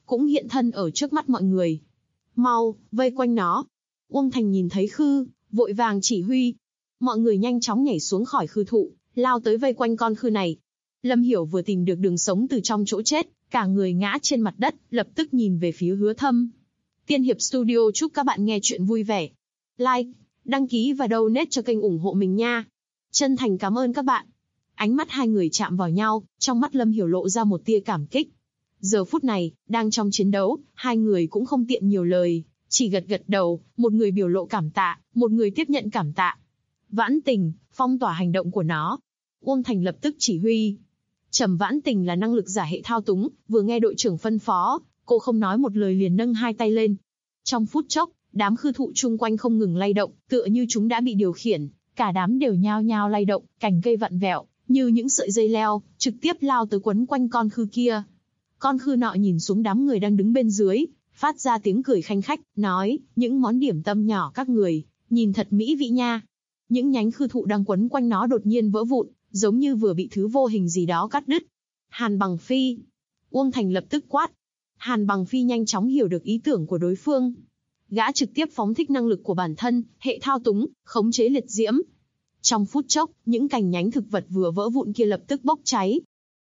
cũng hiện thân ở trước mắt mọi người. Mau, vây quanh nó. Uông Thành nhìn thấy khư, vội vàng chỉ huy. Mọi người nhanh chóng nhảy xuống khỏi khư thụ, lao tới vây quanh con khư này. Lâm Hiểu vừa tìm được đường sống từ trong chỗ chết, cả người ngã trên mặt đất, lập tức nhìn về phía Hứa Thâm. Tiên Hiệp Studio chúc các bạn nghe chuyện vui vẻ. Like, đăng ký và donate cho kênh ủng hộ mình nha. Chân thành cảm ơn các bạn. Ánh mắt hai người chạm vào nhau, trong mắt Lâm Hiểu lộ ra một tia cảm kích. Giờ phút này, đang trong chiến đấu, hai người cũng không tiện nhiều lời, chỉ gật gật đầu, một người biểu lộ cảm tạ, một người tiếp nhận cảm tạ. Vãn Tình, phong tỏa hành động của nó. Uông Thành lập tức chỉ huy. Trầm Vãn Tình là năng lực giả hệ thao túng, vừa nghe đội trưởng phân phó, cô không nói một lời liền nâng hai tay lên. Trong phút chốc, đám khư thụ chung quanh không ngừng lay động, tựa như chúng đã bị điều khiển, cả đám đều nhao nhao lay động, cành cây vặn vẹo, như những sợi dây leo, trực tiếp lao tới quấn quanh con khư kia. Con khư nọ nhìn xuống đám người đang đứng bên dưới, phát ra tiếng cười khanh khách, nói, những món điểm tâm nhỏ các người, nhìn thật mỹ vị nha. Những nhánh khư thụ đang quấn quanh nó đột nhiên vỡ vụn, giống như vừa bị thứ vô hình gì đó cắt đứt. Hàn Bằng Phi. Uông Thành lập tức quát. Hàn Bằng Phi nhanh chóng hiểu được ý tưởng của đối phương. Gã trực tiếp phóng thích năng lực của bản thân, hệ thao túng, khống chế liệt diễm. Trong phút chốc, những cành nhánh thực vật vừa vỡ vụn kia lập tức bốc cháy.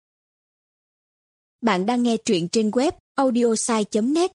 Bạn đang nghe truyện trên web audiosai.net.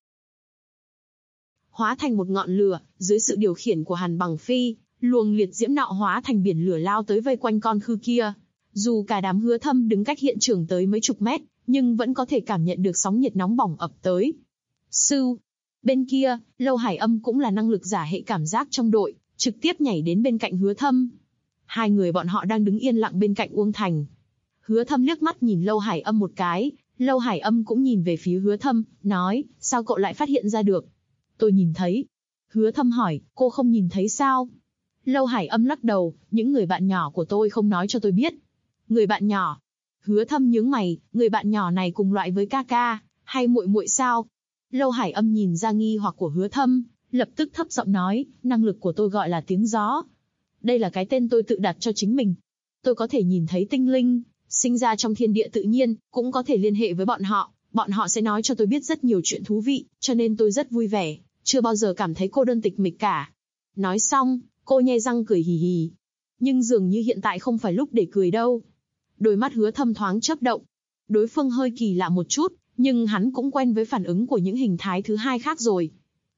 Hóa thành một ngọn lửa, dưới sự điều khiển của Hàn Bằng Phi, luồng liệt diễm nọ hóa thành biển lửa lao tới vây quanh con khư kia. Dù cả đám Hứa Thâm đứng cách hiện trường tới mấy chục mét, nhưng vẫn có thể cảm nhận được sóng nhiệt nóng bỏng ập tới. Sưu. Bên kia, Lâu Hải Âm cũng là năng lực giả hệ cảm giác trong đội, trực tiếp nhảy đến bên cạnh Hứa Thâm. Hai người bọn họ đang đứng yên lặng bên cạnh Uông Thành. Hứa Thâm liếc mắt nhìn Lâu Hải Âm một cái, Lâu Hải Âm cũng nhìn về phía Hứa Thâm, nói, sao cậu lại phát hiện ra được? Tôi nhìn thấy. Hứa Thâm hỏi, cô không nhìn thấy sao? Lâu Hải Âm lắc đầu, những người bạn nhỏ của tôi không nói cho tôi biết. Người bạn nhỏ? Hứa Thâm nhướng mày, người bạn nhỏ này cùng loại với ca ca, hay muội muội sao? Lâu Hải Âm nhìn ra nghi hoặc của Hứa Thâm, lập tức thấp giọng nói, năng lực của tôi gọi là tiếng gió. Đây là cái tên tôi tự đặt cho chính mình. Tôi có thể nhìn thấy tinh linh, sinh ra trong thiên địa tự nhiên, cũng có thể liên hệ với bọn họ sẽ nói cho tôi biết rất nhiều chuyện thú vị, cho nên tôi rất vui vẻ, chưa bao giờ cảm thấy cô đơn tịch mịch cả. Nói xong, cô nhe răng cười hì hì. Nhưng dường như hiện tại không phải lúc để cười đâu. Đôi mắt Hứa Thâm thoáng chớp động. Đối phương hơi kỳ lạ một chút, nhưng hắn cũng quen với phản ứng của những hình thái thứ hai khác rồi.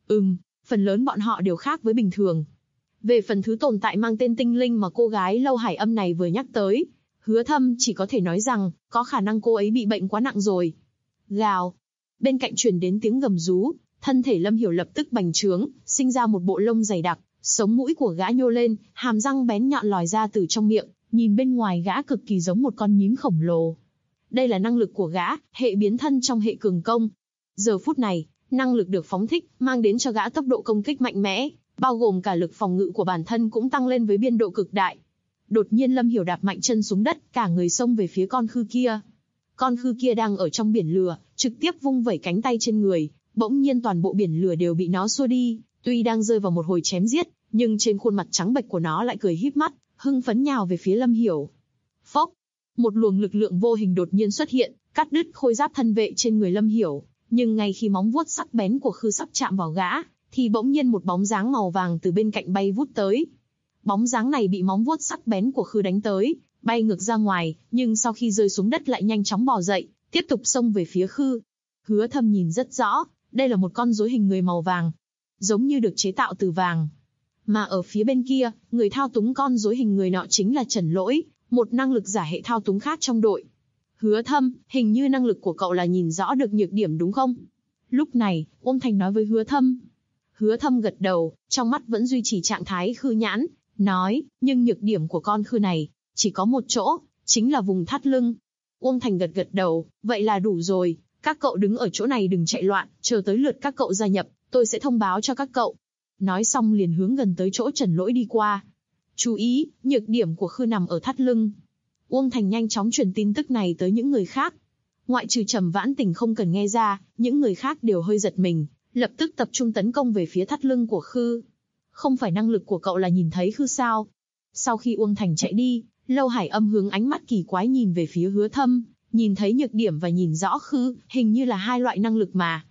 Phần lớn bọn họ đều khác với bình thường. Về phần thứ tồn tại mang tên tinh linh mà cô gái Lâu Hải Âm này vừa nhắc tới, Hứa Thâm chỉ có thể nói rằng, có khả năng cô ấy bị bệnh quá nặng rồi. Gào. Bên cạnh truyền đến tiếng gầm rú, thân thể Lâm Hiểu lập tức bành trướng, sinh ra một bộ lông dày đặc, sống mũi của gã nhô lên, hàm răng bén nhọn lòi ra từ trong miệng, nhìn bên ngoài gã cực kỳ giống một con nhím khổng lồ. Đây là năng lực của gã, hệ biến thân trong hệ cường công. Giờ phút này, năng lực được phóng thích, mang đến cho gã tốc độ công kích mạnh mẽ, bao gồm cả lực phòng ngự của bản thân cũng tăng lên với biên độ cực đại. Đột nhiên Lâm Hiểu đạp mạnh chân xuống đất, cả người xông về phía con khư kia. Con khư kia đang ở trong biển lửa, trực tiếp vung vẩy cánh tay trên người, bỗng nhiên toàn bộ biển lửa đều bị nó xua đi, tuy đang rơi vào một hồi chém giết, nhưng trên khuôn mặt trắng bệch của nó lại cười híp mắt, hưng phấn nhào về phía Lâm Hiểu. Phốc, một luồng lực lượng vô hình đột nhiên xuất hiện, cắt đứt khôi giáp thân vệ trên người Lâm Hiểu, nhưng ngay khi móng vuốt sắc bén của khư sắp chạm vào gã, thì bỗng nhiên một bóng dáng màu vàng từ bên cạnh bay vút tới. Bóng dáng này bị móng vuốt sắc bén của khư đánh tới, bay ngược ra ngoài, nhưng sau khi rơi xuống đất lại nhanh chóng bò dậy, tiếp tục xông về phía khư. Hứa Thâm nhìn rất rõ, đây là một con rối hình người màu vàng, giống như được chế tạo từ vàng. Mà ở phía bên kia, người thao túng con rối hình người nọ chính là Trần Lỗi, một năng lực giả hệ thao túng khác trong đội. Hứa Thâm, hình như năng lực của cậu là nhìn rõ được nhược điểm đúng không? Lúc này, Uông Thành nói với Hứa Thâm. Hứa Thâm gật đầu, trong mắt vẫn duy trì trạng thái khư nhãn, nói, nhưng nhược điểm của con khư này, chỉ có một chỗ, chính là vùng thắt lưng. Uông Thành gật gật đầu, vậy là đủ rồi, các cậu đứng ở chỗ này đừng chạy loạn, chờ tới lượt các cậu gia nhập, tôi sẽ thông báo cho các cậu. Nói xong liền hướng gần tới chỗ Trần Lỗi đi qua. Chú ý, nhược điểm của khư nằm ở thắt lưng. Uông Thành nhanh chóng truyền tin tức này tới những người khác. Ngoại trừ Trầm Vãn Tình không cần nghe ra, những người khác đều hơi giật mình, lập tức tập trung tấn công về phía thắt lưng của khư. Không phải năng lực của cậu là nhìn thấy khư sao? Sau khi Uông Thành chạy đi, Lâu Hải Âm hướng ánh mắt kỳ quái nhìn về phía Hứa Thâm, nhìn thấy nhược điểm và nhìn rõ khư, hình như là hai loại năng lực mà.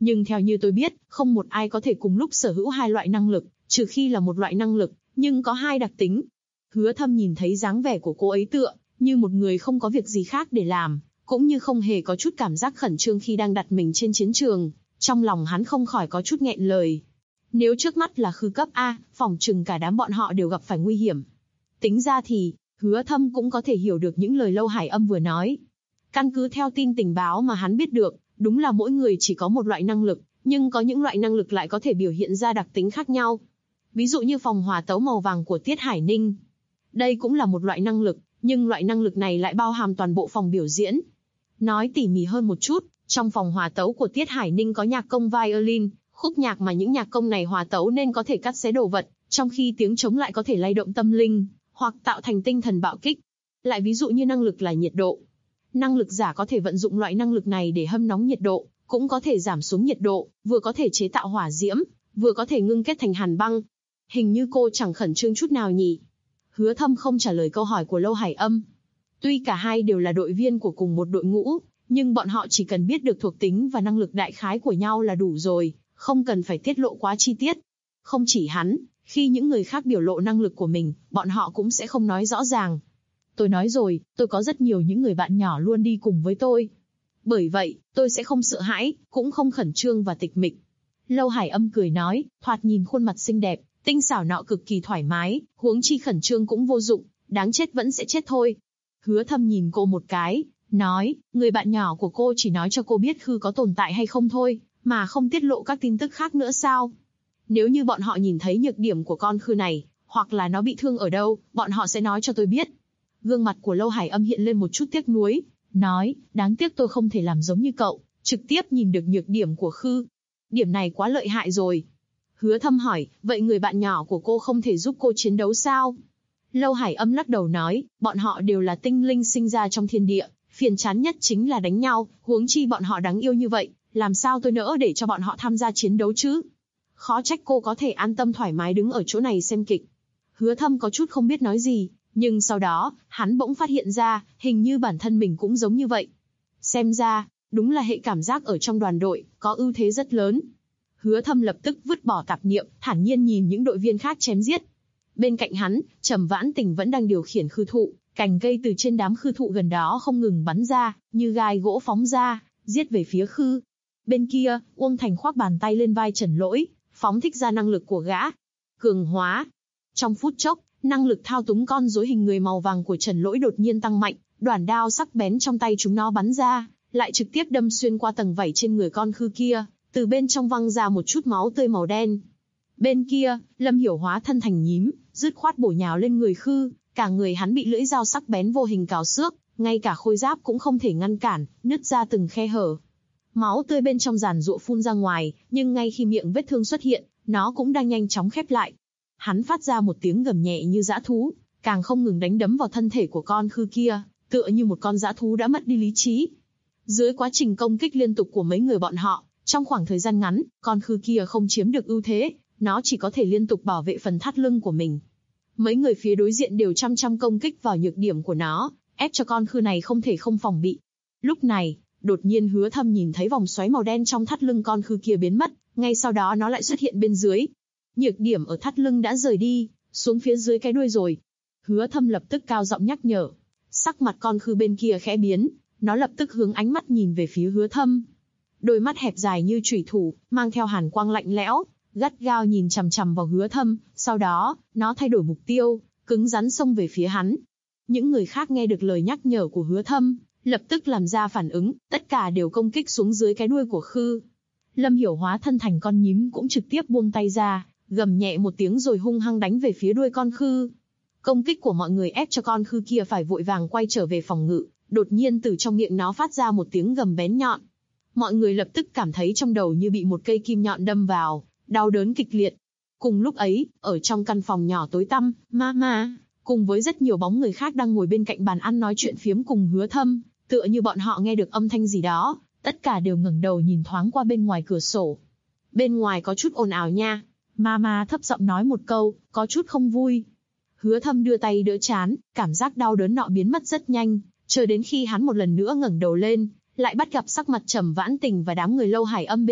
Nhưng theo như tôi biết, không một ai có thể cùng lúc sở hữu hai loại năng lực, trừ khi là một loại năng lực, nhưng có hai đặc tính. Hứa Thâm nhìn thấy dáng vẻ của cô ấy tựa như một người không có việc gì khác để làm, cũng như không hề có chút cảm giác khẩn trương khi đang đặt mình trên chiến trường. Trong lòng hắn không khỏi có chút nghẹn lời. Nếu trước mắt là khư cấp A, phỏng chừng cả đám bọn họ đều gặp phải nguy hiểm. Tính ra thì, Hứa Thâm cũng có thể hiểu được những lời Lâu Hải Âm vừa nói. Căn cứ theo tin tình báo mà hắn biết được, đúng là mỗi người chỉ có một loại năng lực, nhưng có những loại năng lực lại có thể biểu hiện ra đặc tính khác nhau. Ví dụ như phòng hỏa tấu màu vàng của Tiết Hải Ninh. Đây cũng là một loại năng lực, nhưng loại năng lực này lại bao hàm toàn bộ phòng biểu diễn. Nói tỉ mỉ hơn một chút, trong phòng hòa tấu của Tiết Hải Ninh có nhạc công violin, khúc nhạc mà những nhạc công này hòa tấu nên có thể cắt xé đồ vật, trong khi tiếng trống lại có thể lay động tâm linh, hoặc tạo thành tinh thần bạo kích. Lại ví dụ như năng lực là nhiệt độ. Năng lực giả có thể vận dụng loại năng lực này để hâm nóng nhiệt độ, cũng có thể giảm xuống nhiệt độ, vừa có thể chế tạo hỏa diễm, vừa có thể ngưng kết thành hàn băng. Hình như cô chẳng khẩn trương chút nào nhỉ? Hứa Thâm không trả lời câu hỏi của Lâu Hải Âm. Tuy cả hai đều là đội viên của cùng một đội ngũ, nhưng bọn họ chỉ cần biết được thuộc tính và năng lực đại khái của nhau là đủ rồi, không cần phải tiết lộ quá chi tiết. Không chỉ hắn, khi những người khác biểu lộ năng lực của mình, bọn họ cũng sẽ không nói rõ ràng. Tôi nói rồi, tôi có rất nhiều những người bạn nhỏ luôn đi cùng với tôi. Bởi vậy, tôi sẽ không sợ hãi, cũng không khẩn trương và tịch mịch. Lâu Hải Âm cười nói, thoạt nhìn khuôn mặt xinh đẹp, tinh xảo nọ cực kỳ thoải mái, huống chi khẩn trương cũng vô dụng, đáng chết vẫn sẽ chết thôi. Hứa Thâm nhìn cô một cái, nói, người bạn nhỏ của cô chỉ nói cho cô biết khư có tồn tại hay không thôi, mà không tiết lộ các tin tức khác nữa sao? Nếu như bọn họ nhìn thấy nhược điểm của con khư này, hoặc là nó bị thương ở đâu, bọn họ sẽ nói cho tôi biết. Gương mặt của Lâu Hải Âm hiện lên một chút tiếc nuối, nói, đáng tiếc tôi không thể làm giống như cậu, trực tiếp nhìn được nhược điểm của khư. Điểm này quá lợi hại rồi. Hứa Thâm hỏi, vậy người bạn nhỏ của cô không thể giúp cô chiến đấu sao? Lâu Hải Âm lắc đầu nói, bọn họ đều là tinh linh sinh ra trong thiên địa, phiền chán nhất chính là đánh nhau, huống chi bọn họ đáng yêu như vậy, làm sao tôi nỡ để cho bọn họ tham gia chiến đấu chứ? Khó trách cô có thể an tâm thoải mái đứng ở chỗ này xem kịch. Hứa Thâm có chút không biết nói gì, nhưng sau đó, hắn bỗng phát hiện ra, hình như bản thân mình cũng giống như vậy. Xem ra, đúng là hệ cảm giác ở trong đoàn đội, có ưu thế rất lớn. Hứa Thâm lập tức vứt bỏ tạp niệm, thản nhiên nhìn những đội viên khác chém giết. Bên cạnh hắn, Trầm Vãn Tình vẫn đang điều khiển khư thụ, cành cây từ trên đám khư thụ gần đó không ngừng bắn ra, như gai gỗ phóng ra, giết về phía khư. Bên kia, Uông Thành khoác bàn tay lên vai Trần Lỗi, phóng thích ra năng lực của gã. Cường hóa. Trong phút chốc, năng lực thao túng con rối hình người màu vàng của Trần Lỗi đột nhiên tăng mạnh, đoản đao sắc bén trong tay chúng nó bắn ra, lại trực tiếp đâm xuyên qua tầng vảy trên người con khư kia, từ bên trong văng ra một chút máu tươi màu đen. Bên kia, Lâm Hiểu hóa thân thành nhím, dứt khoát bổ nhào lên người khư, cả người hắn bị lưỡi dao sắc bén vô hình cào xước, ngay cả khôi giáp cũng không thể ngăn cản, nứt ra từng khe hở. Máu tươi bên trong giàn giụa phun ra ngoài, nhưng ngay khi miệng vết thương xuất hiện, nó cũng đang nhanh chóng khép lại. Hắn phát ra một tiếng gầm nhẹ như dã thú, càng không ngừng đánh đấm vào thân thể của con khư kia, tựa như một con dã thú đã mất đi lý trí. Dưới quá trình công kích liên tục của mấy người bọn họ, trong khoảng thời gian ngắn, con khư kia không chiếm được ưu thế, nó chỉ có thể liên tục bảo vệ phần thắt lưng của mình. Mấy người phía đối diện đều chăm chăm công kích vào nhược điểm của nó, ép cho con khư này không thể không phòng bị. Lúc này, đột nhiên Hứa Thâm nhìn thấy vòng xoáy màu đen trong thắt lưng con khư kia biến mất, ngay sau đó nó lại xuất hiện bên dưới. Nhược điểm ở thắt lưng đã rời đi, xuống phía dưới cái đuôi rồi. Hứa Thâm lập tức cao giọng nhắc nhở. Sắc mặt con khư bên kia khẽ biến, nó lập tức hướng ánh mắt nhìn về phía Hứa Thâm. Đôi mắt hẹp dài như chủy thủ, mang theo hàn quang lạnh lẽo, gắt gao nhìn chằm chằm vào Hứa Thâm, sau đó, nó thay đổi mục tiêu, cứng rắn xông về phía hắn. Những người khác nghe được lời nhắc nhở của Hứa Thâm, lập tức làm ra phản ứng, tất cả đều công kích xuống dưới cái đuôi của khư. Lâm Hiểu hóa thân thành con nhím cũng trực tiếp buông tay ra, gầm nhẹ một tiếng rồi hung hăng đánh về phía đuôi con khư. Công kích của mọi người ép cho con khư kia phải vội vàng quay trở về phòng ngự, đột nhiên từ trong miệng nó phát ra một tiếng gầm bén nhọn. Mọi người lập tức cảm thấy trong đầu như bị một cây kim nhọn đâm vào, đau đớn kịch liệt. Cùng lúc ấy, ở trong căn phòng nhỏ tối tăm, Mama, cùng với rất nhiều bóng người khác đang ngồi bên cạnh bàn ăn nói chuyện phiếm cùng Hứa Thâm, tựa như bọn họ nghe được âm thanh gì đó, tất cả đều ngẩng đầu nhìn thoáng qua bên ngoài cửa sổ. Bên ngoài có chút ồn ào nha. Mama thấp giọng nói một câu, có chút không vui. Hứa Thâm đưa tay đỡ trán, cảm giác đau đớn nọ biến mất rất nhanh, chờ đến khi hắn một lần nữa ngẩng đầu lên, lại bắt gặp sắc mặt Trầm Vãn Tình và đám người Lâu Hải Âm bên cạnh,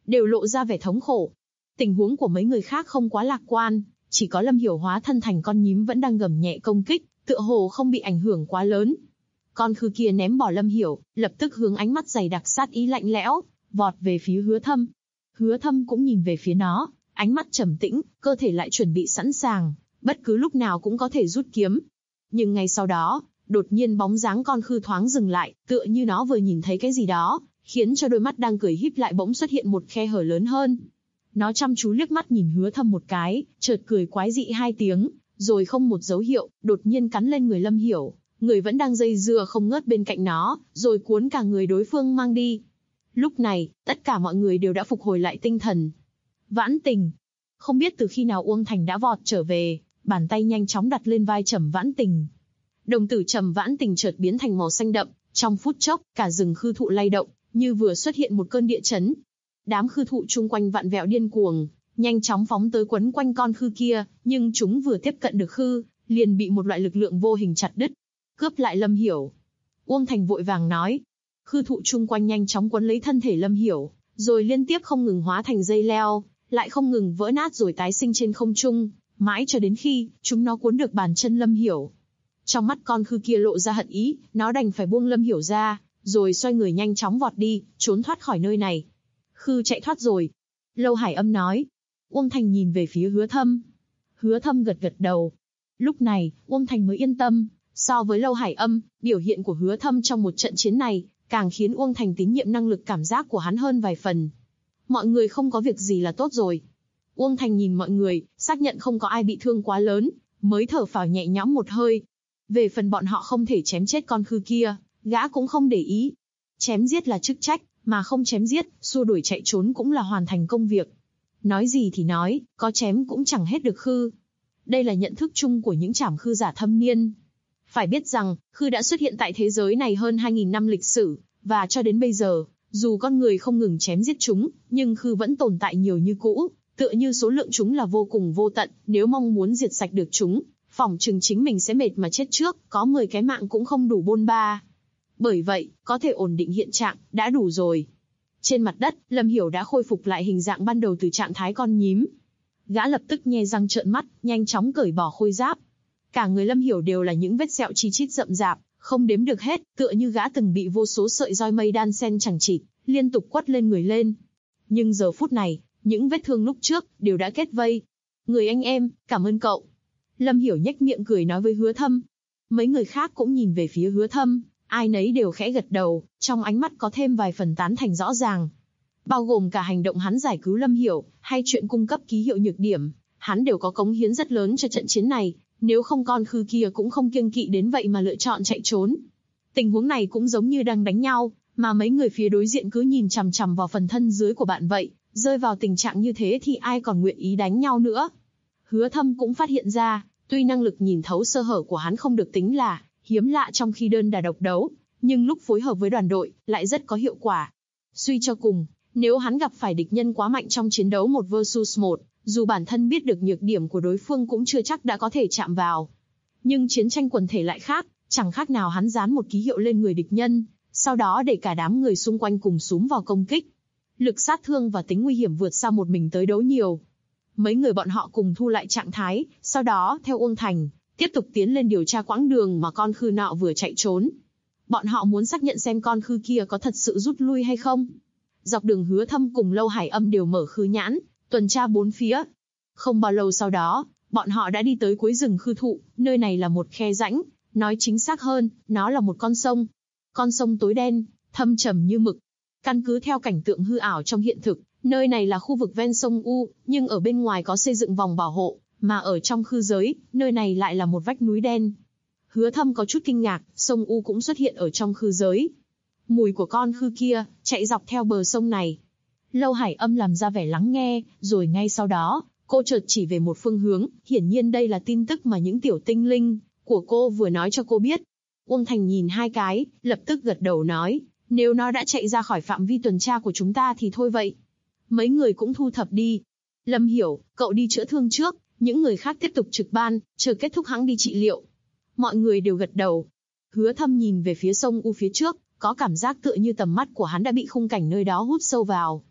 đều lộ ra vẻ thống khổ. Tình huống của mấy người khác không quá lạc quan, chỉ có Lâm Hiểu hóa thân thành con nhím vẫn đang gầm nhẹ công kích, tựa hồ không bị ảnh hưởng quá lớn. Con khư kia ném bỏ Lâm Hiểu, lập tức hướng ánh mắt dày đặc sát ý lạnh lẽo, vọt về phía Hứa Thâm. Hứa Thâm cũng nhìn về phía nó, ánh mắt trầm tĩnh, cơ thể lại chuẩn bị sẵn sàng, bất cứ lúc nào cũng có thể rút kiếm. Nhưng ngay sau đó, đột nhiên bóng dáng con khư thoáng dừng lại, tựa như nó vừa nhìn thấy cái gì đó, khiến cho đôi mắt đang cười híp lại bỗng xuất hiện một khe hở lớn hơn. Nó chăm chú liếc mắt nhìn Hứa Thâm một cái, chợt cười quái dị hai tiếng, rồi không một dấu hiệu, đột nhiên cắn lên người Lâm Hiểu, người vẫn đang dây dưa không ngớt bên cạnh nó, rồi cuốn cả người đối phương mang đi. Lúc này, tất cả mọi người đều đã phục hồi lại tinh thần. Vãn Tình. Không biết từ khi nào Uông Thành đã vọt trở về, bàn tay nhanh chóng đặt lên vai Trầm Vãn Tình. Đồng tử Trầm Vãn Tình chợt biến thành màu xanh đậm, trong phút chốc, cả rừng khư thụ lay động, như vừa xuất hiện một cơn địa chấn. Đám khư thụ chung quanh vặn vẹo điên cuồng, nhanh chóng phóng tới quấn quanh con khư kia, nhưng chúng vừa tiếp cận được khư, liền bị một loại lực lượng vô hình chặt đứt. Cướp lại Lâm Hiểu. Uông Thành vội vàng nói. Khư thụ chung quanh nhanh chóng quấn lấy thân thể Lâm Hiểu, rồi liên tiếp không ngừng hóa thành dây leo, lại không ngừng vỡ nát rồi tái sinh trên không trung, mãi cho đến khi chúng nó cuốn được bàn chân Lâm Hiểu. Trong mắt con khư kia lộ ra hận ý, nó đành phải buông Lâm Hiểu ra, rồi xoay người nhanh chóng vọt đi, trốn thoát khỏi nơi này. Khư chạy thoát rồi. Lâu Hải Âm nói. Uông Thành nhìn về phía Hứa Thâm. Hứa Thâm gật gật đầu. Lúc này, Uông Thành mới yên tâm. So với Lâu Hải Âm, biểu hiện của Hứa Thâm trong một trận chiến này, càng khiến Uông Thành tín nhiệm năng lực cảm giác của hắn hơn vài phần. Mọi người không có việc gì là tốt rồi. Uông Thành nhìn mọi người, xác nhận không có ai bị thương quá lớn, mới thở phào nhẹ nhõm một hơi. Về phần bọn họ không thể chém chết con khư kia, gã cũng không để ý. Chém giết là chức trách, mà không chém giết, xua đuổi chạy trốn cũng là hoàn thành công việc. Nói gì thì nói, có chém cũng chẳng hết được khư. Đây là nhận thức chung của những trảm khư giả thâm niên. Phải biết rằng, khư đã xuất hiện tại thế giới này hơn 2.000 năm lịch sử, và cho đến bây giờ, dù con người không ngừng chém giết chúng, nhưng khư vẫn tồn tại nhiều như cũ, tựa như số lượng chúng là vô cùng vô tận, nếu mong muốn diệt sạch được chúng, phỏng chừng chính mình sẽ mệt mà chết trước, có 10 cái mạng cũng không đủ bôn ba. Bởi vậy, có thể ổn định hiện trạng, đã đủ rồi. Trên mặt đất, Lâm Hiểu đã khôi phục lại hình dạng ban đầu từ trạng thái con nhím. Gã lập tức nhe răng trợn mắt, nhanh chóng cởi bỏ khôi giáp. Cả người Lâm Hiểu đều là những vết sẹo chi chít rậm rạp, không đếm được hết, tựa như gã từng bị vô số sợi roi mây đan xen chẳng chịt, liên tục quất lên người lên. Nhưng giờ phút này, những vết thương lúc trước đều đã kết vây. Người anh em, cảm ơn cậu. Lâm Hiểu nhếch miệng cười nói với Hứa Thâm. Mấy người khác cũng nhìn về phía Hứa Thâm, ai nấy đều khẽ gật đầu, trong ánh mắt có thêm vài phần tán thành rõ ràng. Bao gồm cả hành động hắn giải cứu Lâm Hiểu, hay chuyện cung cấp ký hiệu nhược điểm, hắn đều có cống hiến rất lớn cho trận chiến này, nếu không con khư kia cũng không kiêng kỵ đến vậy mà lựa chọn chạy trốn. Tình huống này cũng giống như đang đánh nhau, mà mấy người phía đối diện cứ nhìn chằm chằm vào phần thân dưới của bạn vậy, rơi vào tình trạng như thế thì ai còn nguyện ý đánh nhau nữa. Hứa Thâm cũng phát hiện ra, tuy năng lực nhìn thấu sơ hở của hắn không được tính là hiếm lạ trong khi đơn đà độc đấu, nhưng lúc phối hợp với đoàn đội, lại rất có hiệu quả. Suy cho cùng, nếu hắn gặp phải địch nhân quá mạnh trong chiến đấu 1 vs 1, dù bản thân biết được nhược điểm của đối phương cũng chưa chắc đã có thể chạm vào. Nhưng chiến tranh quần thể lại khác, chẳng khác nào hắn dán một ký hiệu lên người địch nhân, sau đó để cả đám người xung quanh cùng xúm vào công kích. Lực sát thương và tính nguy hiểm vượt xa một mình tới đấu nhiều. Mấy người bọn họ cùng thu lại trạng thái, sau đó theo Uông Thành, tiếp tục tiến lên điều tra quãng đường mà con khư nọ vừa chạy trốn. Bọn họ muốn xác nhận xem con khư kia có thật sự rút lui hay không. Dọc đường Hứa Thâm cùng Lâu Hải Âm đều mở khư nhãn, tuần tra bốn phía. Không bao lâu sau đó, bọn họ đã đi tới cuối rừng khư thụ, nơi này là một khe rãnh, nói chính xác hơn, nó là một con sông. Con sông tối đen, thâm trầm như mực. Căn cứ theo cảnh tượng hư ảo trong hiện thực, nơi này là khu vực ven sông U, nhưng ở bên ngoài có xây dựng vòng bảo hộ, mà ở trong khư giới, nơi này lại là một vách núi đen. Hứa Thâm có chút kinh ngạc, sông U cũng xuất hiện ở trong khư giới. Mùi của con khư kia, chạy dọc theo bờ sông này. Lâu Hải Âm làm ra vẻ lắng nghe, rồi ngay sau đó, cô chợt chỉ về một phương hướng, hiển nhiên đây là tin tức mà những tiểu tinh linh của cô vừa nói cho cô biết. Uông Thành nhìn hai cái, lập tức gật đầu nói, nếu nó đã chạy ra khỏi phạm vi tuần tra của chúng ta thì thôi vậy. Mấy người cũng thu thập đi. Lâm Hiểu, cậu đi chữa thương trước, những người khác tiếp tục trực ban, chờ kết thúc hắn đi trị liệu. Mọi người đều gật đầu. Hứa Thâm nhìn về phía sông U phía trước, có cảm giác tựa như tầm mắt của hắn đã bị khung cảnh nơi đó hút sâu vào.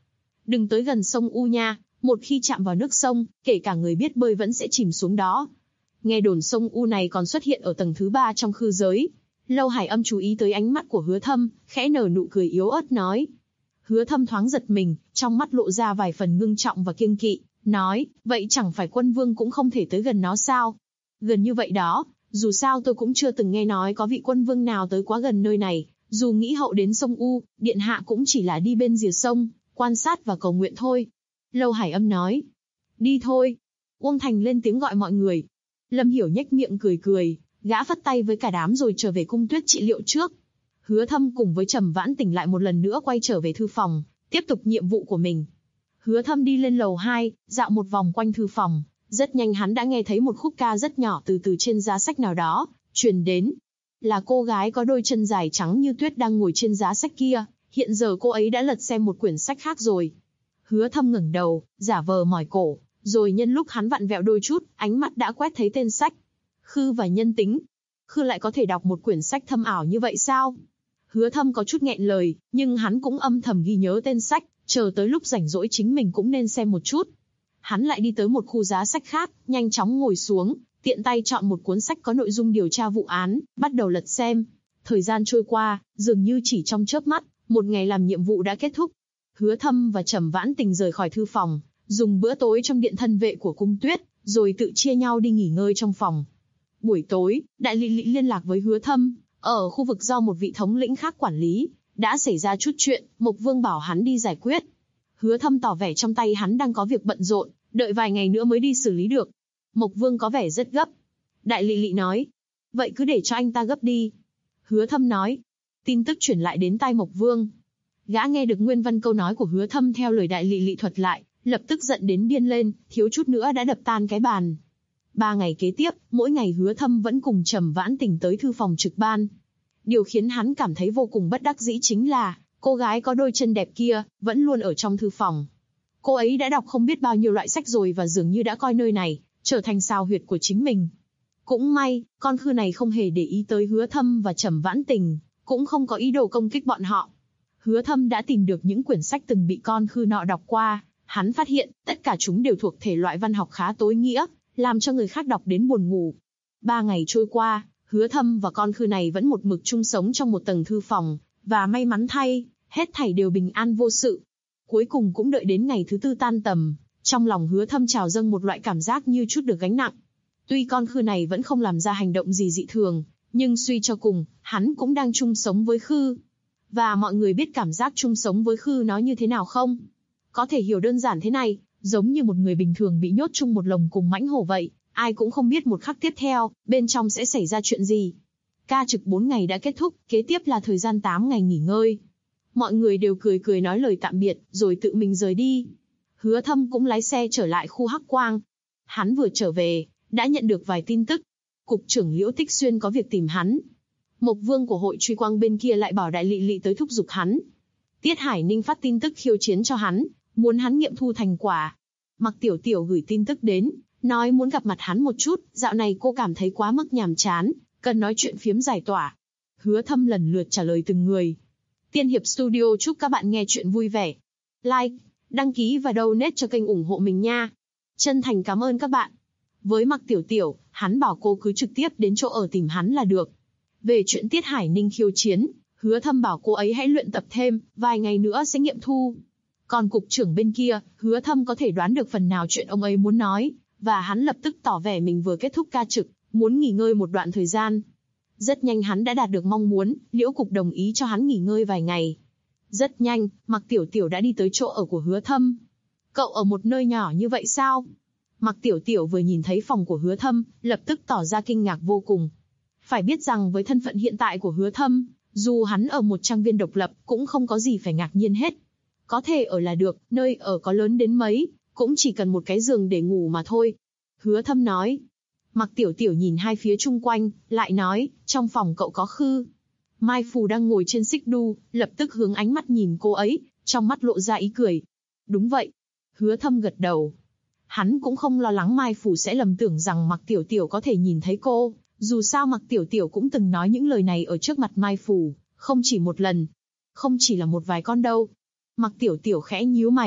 đừng tới gần sông U nha, một khi chạm vào nước sông, kể cả người biết bơi vẫn sẽ chìm xuống đó. Nghe đồn sông U này còn xuất hiện ở tầng thứ 3 trong khư giới. Lâu Hải Âm chú ý tới ánh mắt của Hứa Thâm, khẽ nở nụ cười yếu ớt nói. Hứa Thâm thoáng giật mình, trong mắt lộ ra vài phần ngưng trọng và kiêng kỵ, nói, vậy chẳng phải quân vương cũng không thể tới gần nó sao? Gần như vậy đó, dù sao tôi cũng chưa từng nghe nói có vị quân vương nào tới quá gần nơi này, dù nghĩ hậu đến sông U, điện hạ cũng chỉ là đi bên rìa sông, quan sát và cầu nguyện thôi. Lâu Hải Âm nói, đi thôi. Uông Thành lên tiếng gọi mọi người. Lâm Hiểu nhếch miệng cười cười, gã phất tay với cả đám rồi trở về cung tuyết trị liệu trước. Hứa Thâm cùng với Trầm Vãn Tình lại một lần nữa quay trở về thư phòng, tiếp tục nhiệm vụ của mình. Hứa Thâm đi lên lầu 2, dạo một vòng quanh thư phòng, rất nhanh hắn đã nghe thấy một khúc ca rất nhỏ từ trên giá sách nào đó truyền đến. Là cô gái có đôi chân dài trắng như tuyết đang ngồi trên giá sách kia, hiện giờ cô ấy đã lật xem một quyển sách khác rồi. Hứa Thâm ngẩng đầu, giả vờ mỏi cổ, rồi nhân lúc hắn vặn vẹo đôi chút, ánh mắt đã quét thấy tên sách. Khư và nhân tính. Khư lại có thể đọc một quyển sách thâm ảo như vậy sao? Hứa Thâm có chút nghẹn lời, nhưng hắn cũng âm thầm ghi nhớ tên sách, chờ tới lúc rảnh rỗi chính mình cũng nên xem một chút. Hắn lại đi tới một khu giá sách khác, nhanh chóng ngồi xuống, tiện tay chọn một cuốn sách có nội dung điều tra vụ án, bắt đầu lật xem. Thời gian trôi qua, dường như chỉ trong chớp mắt, một ngày làm nhiệm vụ đã kết thúc. Hứa Thâm và Trầm Vãn Tình rời khỏi thư phòng, dùng bữa tối trong điện thân vệ của cung tuyết, rồi tự chia nhau đi nghỉ ngơi trong phòng. Buổi tối, Đại Lị Lị liên lạc với Hứa Thâm, ở khu vực do một vị thống lĩnh khác quản lý, đã xảy ra chút chuyện, Mộc Vương bảo hắn đi giải quyết. Hứa Thâm tỏ vẻ trong tay hắn đang có việc bận rộn, đợi vài ngày nữa mới đi xử lý được. Mộc Vương có vẻ rất gấp. Đại Lị Lị nói, vậy cứ để cho anh ta gấp đi. Hứa Thâm nói, tin tức chuyển lại đến tai Mộc Vương. Gã nghe được nguyên văn câu nói của Hứa Thâm theo lời Đại Lị Lị thuật lại, lập tức giận đến điên lên, thiếu chút nữa đã đập tan cái bàn. 3 ngày kế tiếp, mỗi ngày Hứa Thâm vẫn cùng Trầm Vãn Tình tới thư phòng trực ban. Điều khiến hắn cảm thấy vô cùng bất đắc dĩ chính là, cô gái có đôi chân đẹp kia, vẫn luôn ở trong thư phòng. Cô ấy đã đọc không biết bao nhiêu loại sách rồi và dường như đã coi nơi này, trở thành sao huyệt của chính mình. Cũng may, con khư này không hề để ý tới Hứa Thâm và Trầm Vãn Tình, cũng không có ý đồ công kích bọn họ. Hứa Thâm đã tìm được những quyển sách từng bị con khư nọ đọc qua, hắn phát hiện, tất cả chúng đều thuộc thể loại văn học khá tối nghĩa, làm cho người khác đọc đến buồn ngủ. 3 ngày trôi qua, Hứa Thâm và con khư này vẫn một mực chung sống trong một tầng thư phòng, và may mắn thay, hết thảy đều bình an vô sự. Cuối cùng cũng đợi đến ngày thứ 4 tan tầm, trong lòng Hứa Thâm trào dâng một loại cảm giác như chút được gánh nặng. Tuy con khư này vẫn không làm ra hành động gì dị thường, nhưng suy cho cùng, hắn cũng đang chung sống với khư. Và mọi người biết cảm giác chung sống với khư nó như thế nào không? Có thể hiểu đơn giản thế này, giống như một người bình thường bị nhốt chung một lồng cùng mãnh hổ vậy, ai cũng không biết một khắc tiếp theo, bên trong sẽ xảy ra chuyện gì. Ca trực 4 ngày đã kết thúc, kế tiếp là thời gian 8 ngày nghỉ ngơi. Mọi người đều cười cười nói lời tạm biệt, rồi tự mình rời đi. Hứa Thâm cũng lái xe trở lại khu Hắc Quang. Hắn vừa trở về, đã nhận được vài tin tức. Cục trưởng Liễu Tích Xuyên có việc tìm hắn. Mộc Vương của hội truy quang bên kia lại bảo Đại Lị Lị tới thúc giục hắn. Tiết Hải Ninh phát tin tức khiêu chiến cho hắn, muốn hắn nghiệm thu thành quả. Mặc Tiểu Tiểu gửi tin tức đến, nói muốn gặp mặt hắn một chút, dạo này cô cảm thấy quá mức nhàm chán, cần nói chuyện phiếm giải tỏa. Hứa Thâm lần lượt trả lời từng người. Tiên Hiệp Studio chúc các bạn nghe chuyện vui vẻ. Like, đăng ký và donate cho kênh ủng hộ mình nha. Chân thành cảm ơn các bạn. Với Mặc Tiểu Tiểu, hắn bảo cô cứ trực tiếp đến chỗ ở tìm hắn là được. Về chuyện Tiết Hải Ninh khiêu chiến, Hứa Thâm bảo cô ấy hãy luyện tập thêm, vài ngày nữa sẽ nghiệm thu. Còn cục trưởng bên kia, Hứa Thâm có thể đoán được phần nào chuyện ông ấy muốn nói, và hắn lập tức tỏ vẻ mình vừa kết thúc ca trực, muốn nghỉ ngơi một đoạn thời gian. Rất nhanh hắn đã đạt được mong muốn, Liễu Cục đồng ý cho hắn nghỉ ngơi vài ngày. Rất nhanh, Mặc Tiểu Tiểu đã đi tới chỗ ở của Hứa Thâm. Cậu ở một nơi nhỏ như vậy sao? Mặc Tiểu Tiểu vừa nhìn thấy phòng của Hứa Thâm, lập tức tỏ ra kinh ngạc vô cùng. Phải biết rằng với thân phận hiện tại của Hứa Thâm, dù hắn ở một trang viên độc lập, cũng không có gì phải ngạc nhiên hết. Có thể ở là được, nơi ở có lớn đến mấy, cũng chỉ cần một cái giường để ngủ mà thôi. Hứa Thâm nói. Mặc Tiểu Tiểu nhìn hai phía chung quanh, lại nói, trong phòng cậu có khư. Mai Phù đang ngồi trên xích đu, lập tức hướng ánh mắt nhìn cô ấy, trong mắt lộ ra ý cười. Đúng vậy. Hứa Thâm gật đầu. Hắn cũng không lo lắng Mai Phù sẽ lầm tưởng rằng Mặc Tiểu Tiểu có thể nhìn thấy cô, dù sao Mặc Tiểu Tiểu cũng từng nói những lời này ở trước mặt Mai Phù, không chỉ một lần. Không chỉ là một vài con đâu. Mặc Tiểu Tiểu khẽ nhíu mày,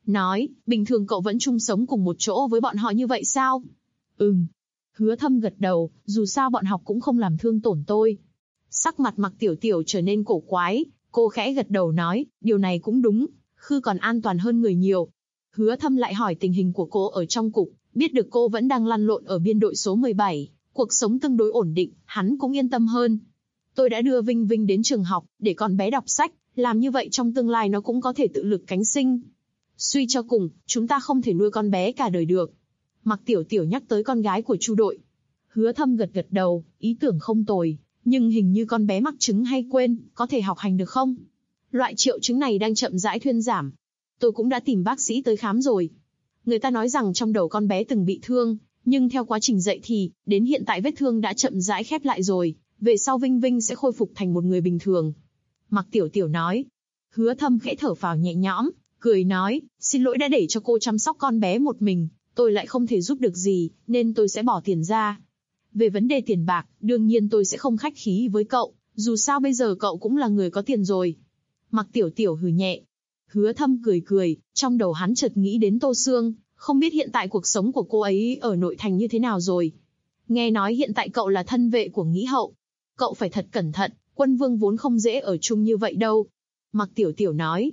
nói, bình thường cậu vẫn chung sống cùng một chỗ với bọn họ như vậy sao? Hứa Thâm gật đầu, dù sao bọn họ cũng không làm thương tổn tôi. Sắc mặt Mặc Tiểu Tiểu trở nên cổ quái, cô khẽ gật đầu nói, điều này cũng đúng, Khư còn an toàn hơn người nhiều. Hứa Thâm lại hỏi tình hình của cô ở trong cục, biết được cô vẫn đang lăn lộn ở biên đội số 17, cuộc sống tương đối ổn định, hắn cũng yên tâm hơn. Tôi đã đưa Vinh Vinh đến trường học, để con bé đọc sách, làm như vậy trong tương lai nó cũng có thể tự lực cánh sinh. Suy cho cùng, chúng ta không thể nuôi con bé cả đời được. Mặc Tiểu Tiểu nhắc tới con gái của Chu đội. Hứa Thâm gật gật đầu, ý tưởng không tồi, nhưng hình như con bé mắc chứng hay quên, có thể học hành được không? Loại triệu chứng này đang chậm rãi thuyên giảm. Tôi cũng đã tìm bác sĩ tới khám rồi. Người ta nói rằng trong đầu con bé từng bị thương, nhưng theo quá trình dậy thì, đến hiện tại vết thương đã chậm rãi khép lại rồi, về sau Vinh Vinh sẽ khôi phục thành một người bình thường. Mặc Tiểu Tiểu nói. Hứa Thâm khẽ thở phào nhẹ nhõm, cười nói, xin lỗi đã để cho cô chăm sóc con bé một mình, tôi lại không thể giúp được gì, nên tôi sẽ bỏ tiền ra. Về vấn đề tiền bạc, đương nhiên tôi sẽ không khách khí với cậu, dù sao bây giờ cậu cũng là người có tiền rồi. Mặc Tiểu Tiểu hừ nhẹ. Hứa Thâm cười cười, trong đầu hắn chợt nghĩ đến Tô Sương, không biết hiện tại cuộc sống của cô ấy ở nội thành như thế nào rồi. Nghe nói hiện tại cậu là thân vệ của Nghĩ Hậu. Cậu phải thật cẩn thận, Quân Vương vốn không dễ ở chung như vậy đâu. Mặc Tiểu Tiểu nói.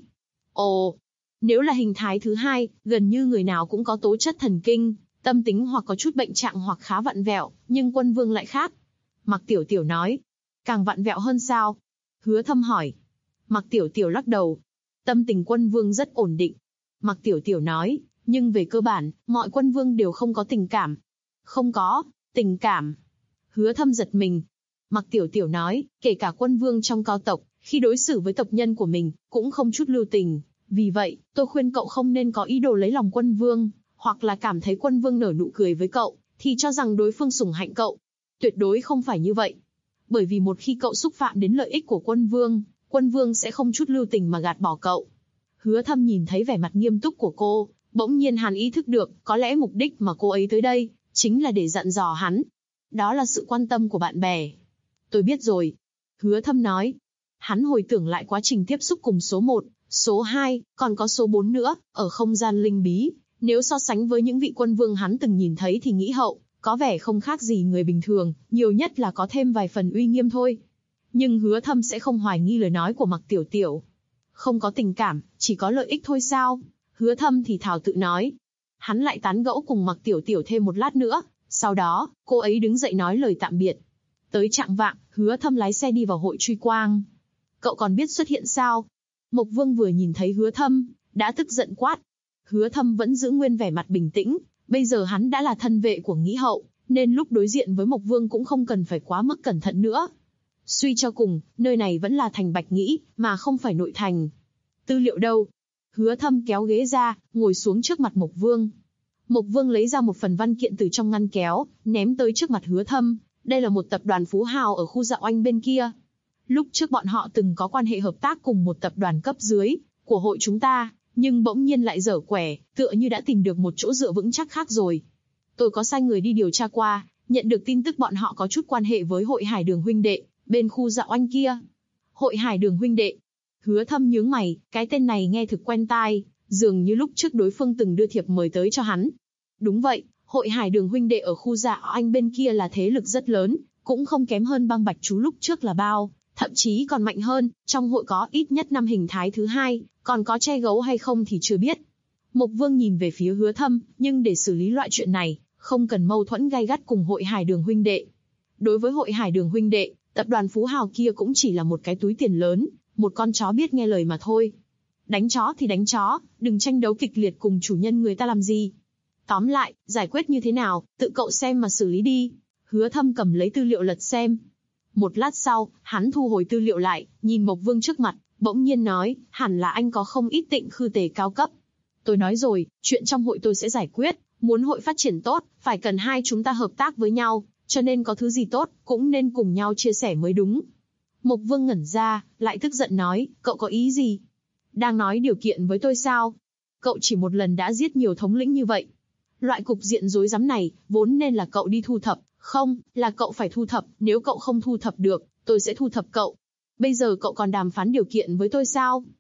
Ồ, nếu là hình thái thứ hai, gần như người nào cũng có tố chất thần kinh, tâm tính hoặc có chút bệnh trạng hoặc khá vặn vẹo, nhưng Quân Vương lại khác. Mặc Tiểu Tiểu nói. Càng vặn vẹo hơn sao? Hứa Thâm hỏi. Mặc Tiểu Tiểu lắc đầu. Tâm tình Quân Vương rất ổn định. Mặc Tiểu Tiểu nói, nhưng về cơ bản, mọi Quân Vương đều không có tình cảm. Không có, tình cảm. Hứa Thâm giật mình. Mặc Tiểu Tiểu nói, kể cả Quân Vương trong cao tộc, khi đối xử với tộc nhân của mình, cũng không chút lưu tình. Vì vậy, tôi khuyên cậu không nên có ý đồ lấy lòng Quân Vương, hoặc là cảm thấy Quân Vương nở nụ cười với cậu, thì cho rằng đối phương sủng hạnh cậu. Tuyệt đối không phải như vậy. Bởi vì một khi cậu xúc phạm đến lợi ích của Quân Vương sẽ không chút lưu tình mà gạt bỏ cậu. Hứa Thâm nhìn thấy vẻ mặt nghiêm túc của cô, bỗng nhiên hắn ý thức được, có lẽ mục đích mà cô ấy tới đây, chính là để dặn dò hắn. Đó là sự quan tâm của bạn bè. Tôi biết rồi. Hứa Thâm nói. Hắn hồi tưởng lại quá trình tiếp xúc cùng số 1, số 2, còn có số 4 nữa, ở không gian linh bí. Nếu so sánh với những vị Quân Vương hắn từng nhìn thấy thì Nghĩ Hậu, có vẻ không khác gì người bình thường, nhiều nhất là có thêm vài phần uy nghiêm thôi. Nhưng Hứa Thâm sẽ không hoài nghi lời nói của Mặc Tiểu Tiểu. Không có tình cảm, chỉ có lợi ích thôi sao? Hứa Thâm thì thào tự nói. Hắn lại tán gẫu cùng Mặc Tiểu Tiểu thêm một lát nữa, sau đó, cô ấy đứng dậy nói lời tạm biệt. Tới chạng vạng, Hứa Thâm lái xe đi vào hội truy quang. Cậu còn biết xuất hiện sao? Mộc Vương vừa nhìn thấy Hứa Thâm, đã tức giận quát. Hứa Thâm vẫn giữ nguyên vẻ mặt bình tĩnh, bây giờ hắn đã là thân vệ của Nghĩ Hậu, nên lúc đối diện với Mộc Vương cũng không cần phải quá mức cẩn thận nữa. Suy cho cùng, nơi này vẫn là thành Bạch Nghĩ, mà không phải nội thành. Tư liệu đâu? Hứa Thâm kéo ghế ra, ngồi xuống trước mặt Mộc Vương. Mộc Vương lấy ra một phần văn kiện từ trong ngăn kéo, ném tới trước mặt Hứa Thâm. Đây là một tập đoàn phú hào ở khu Dạ Oanh bên kia. Lúc trước bọn họ từng có quan hệ hợp tác cùng một tập đoàn cấp dưới của hội chúng ta, nhưng bỗng nhiên lại dở quẻ, tựa như đã tìm được một chỗ dựa vững chắc khác rồi. Tôi có sai người đi điều tra qua, nhận được tin tức bọn họ có chút quan hệ với hội Hải Đường huynh đệ, bên khu Dạ Oanh kia. Hội Hải Đường huynh đệ. Hứa Thâm nhướng mày, cái tên này nghe thực quen tai, dường như lúc trước đối phương từng đưa thiệp mời tới cho hắn. Đúng vậy, hội Hải Đường huynh đệ ở khu Dạ Oanh bên kia là thế lực rất lớn, cũng không kém hơn băng Bạch Chú lúc trước là bao, thậm chí còn mạnh hơn, trong hội có ít nhất 5 hình thái thứ hai, còn có che gấu hay không thì chưa biết. Mộc Vương nhìn về phía Hứa Thâm, nhưng để xử lý loại chuyện này, không cần mâu thuẫn gay gắt cùng hội Hải Đường huynh đệ. Đối với hội Hải Đường huynh đệ, tập đoàn phú hào kia cũng chỉ là một cái túi tiền lớn, một con chó biết nghe lời mà thôi. Đánh chó thì đánh chó, đừng tranh đấu kịch liệt cùng chủ nhân người ta làm gì. Tóm lại, giải quyết như thế nào, tự cậu xem mà xử lý đi. Hứa Thâm cầm lấy tư liệu lật xem. Một lát sau, hắn thu hồi tư liệu lại, nhìn Mộc Vương trước mặt, bỗng nhiên nói, hẳn là anh có không ít tịnh khư tề cao cấp. Tôi nói rồi, chuyện trong hội tôi sẽ giải quyết, muốn hội phát triển tốt, phải cần hai chúng ta hợp tác với nhau, cho nên có thứ gì tốt, cũng nên cùng nhau chia sẻ mới đúng. Mộc Vương ngẩn ra, lại tức giận nói, cậu có ý gì? Đang nói điều kiện với tôi sao? Cậu chỉ một lần đã giết nhiều thống lĩnh như vậy. Loại cục diện rối rắm này, vốn nên là cậu đi thu thập, không, là cậu phải thu thập, nếu cậu không thu thập được, tôi sẽ thu thập cậu. Bây giờ cậu còn đàm phán điều kiện với tôi sao?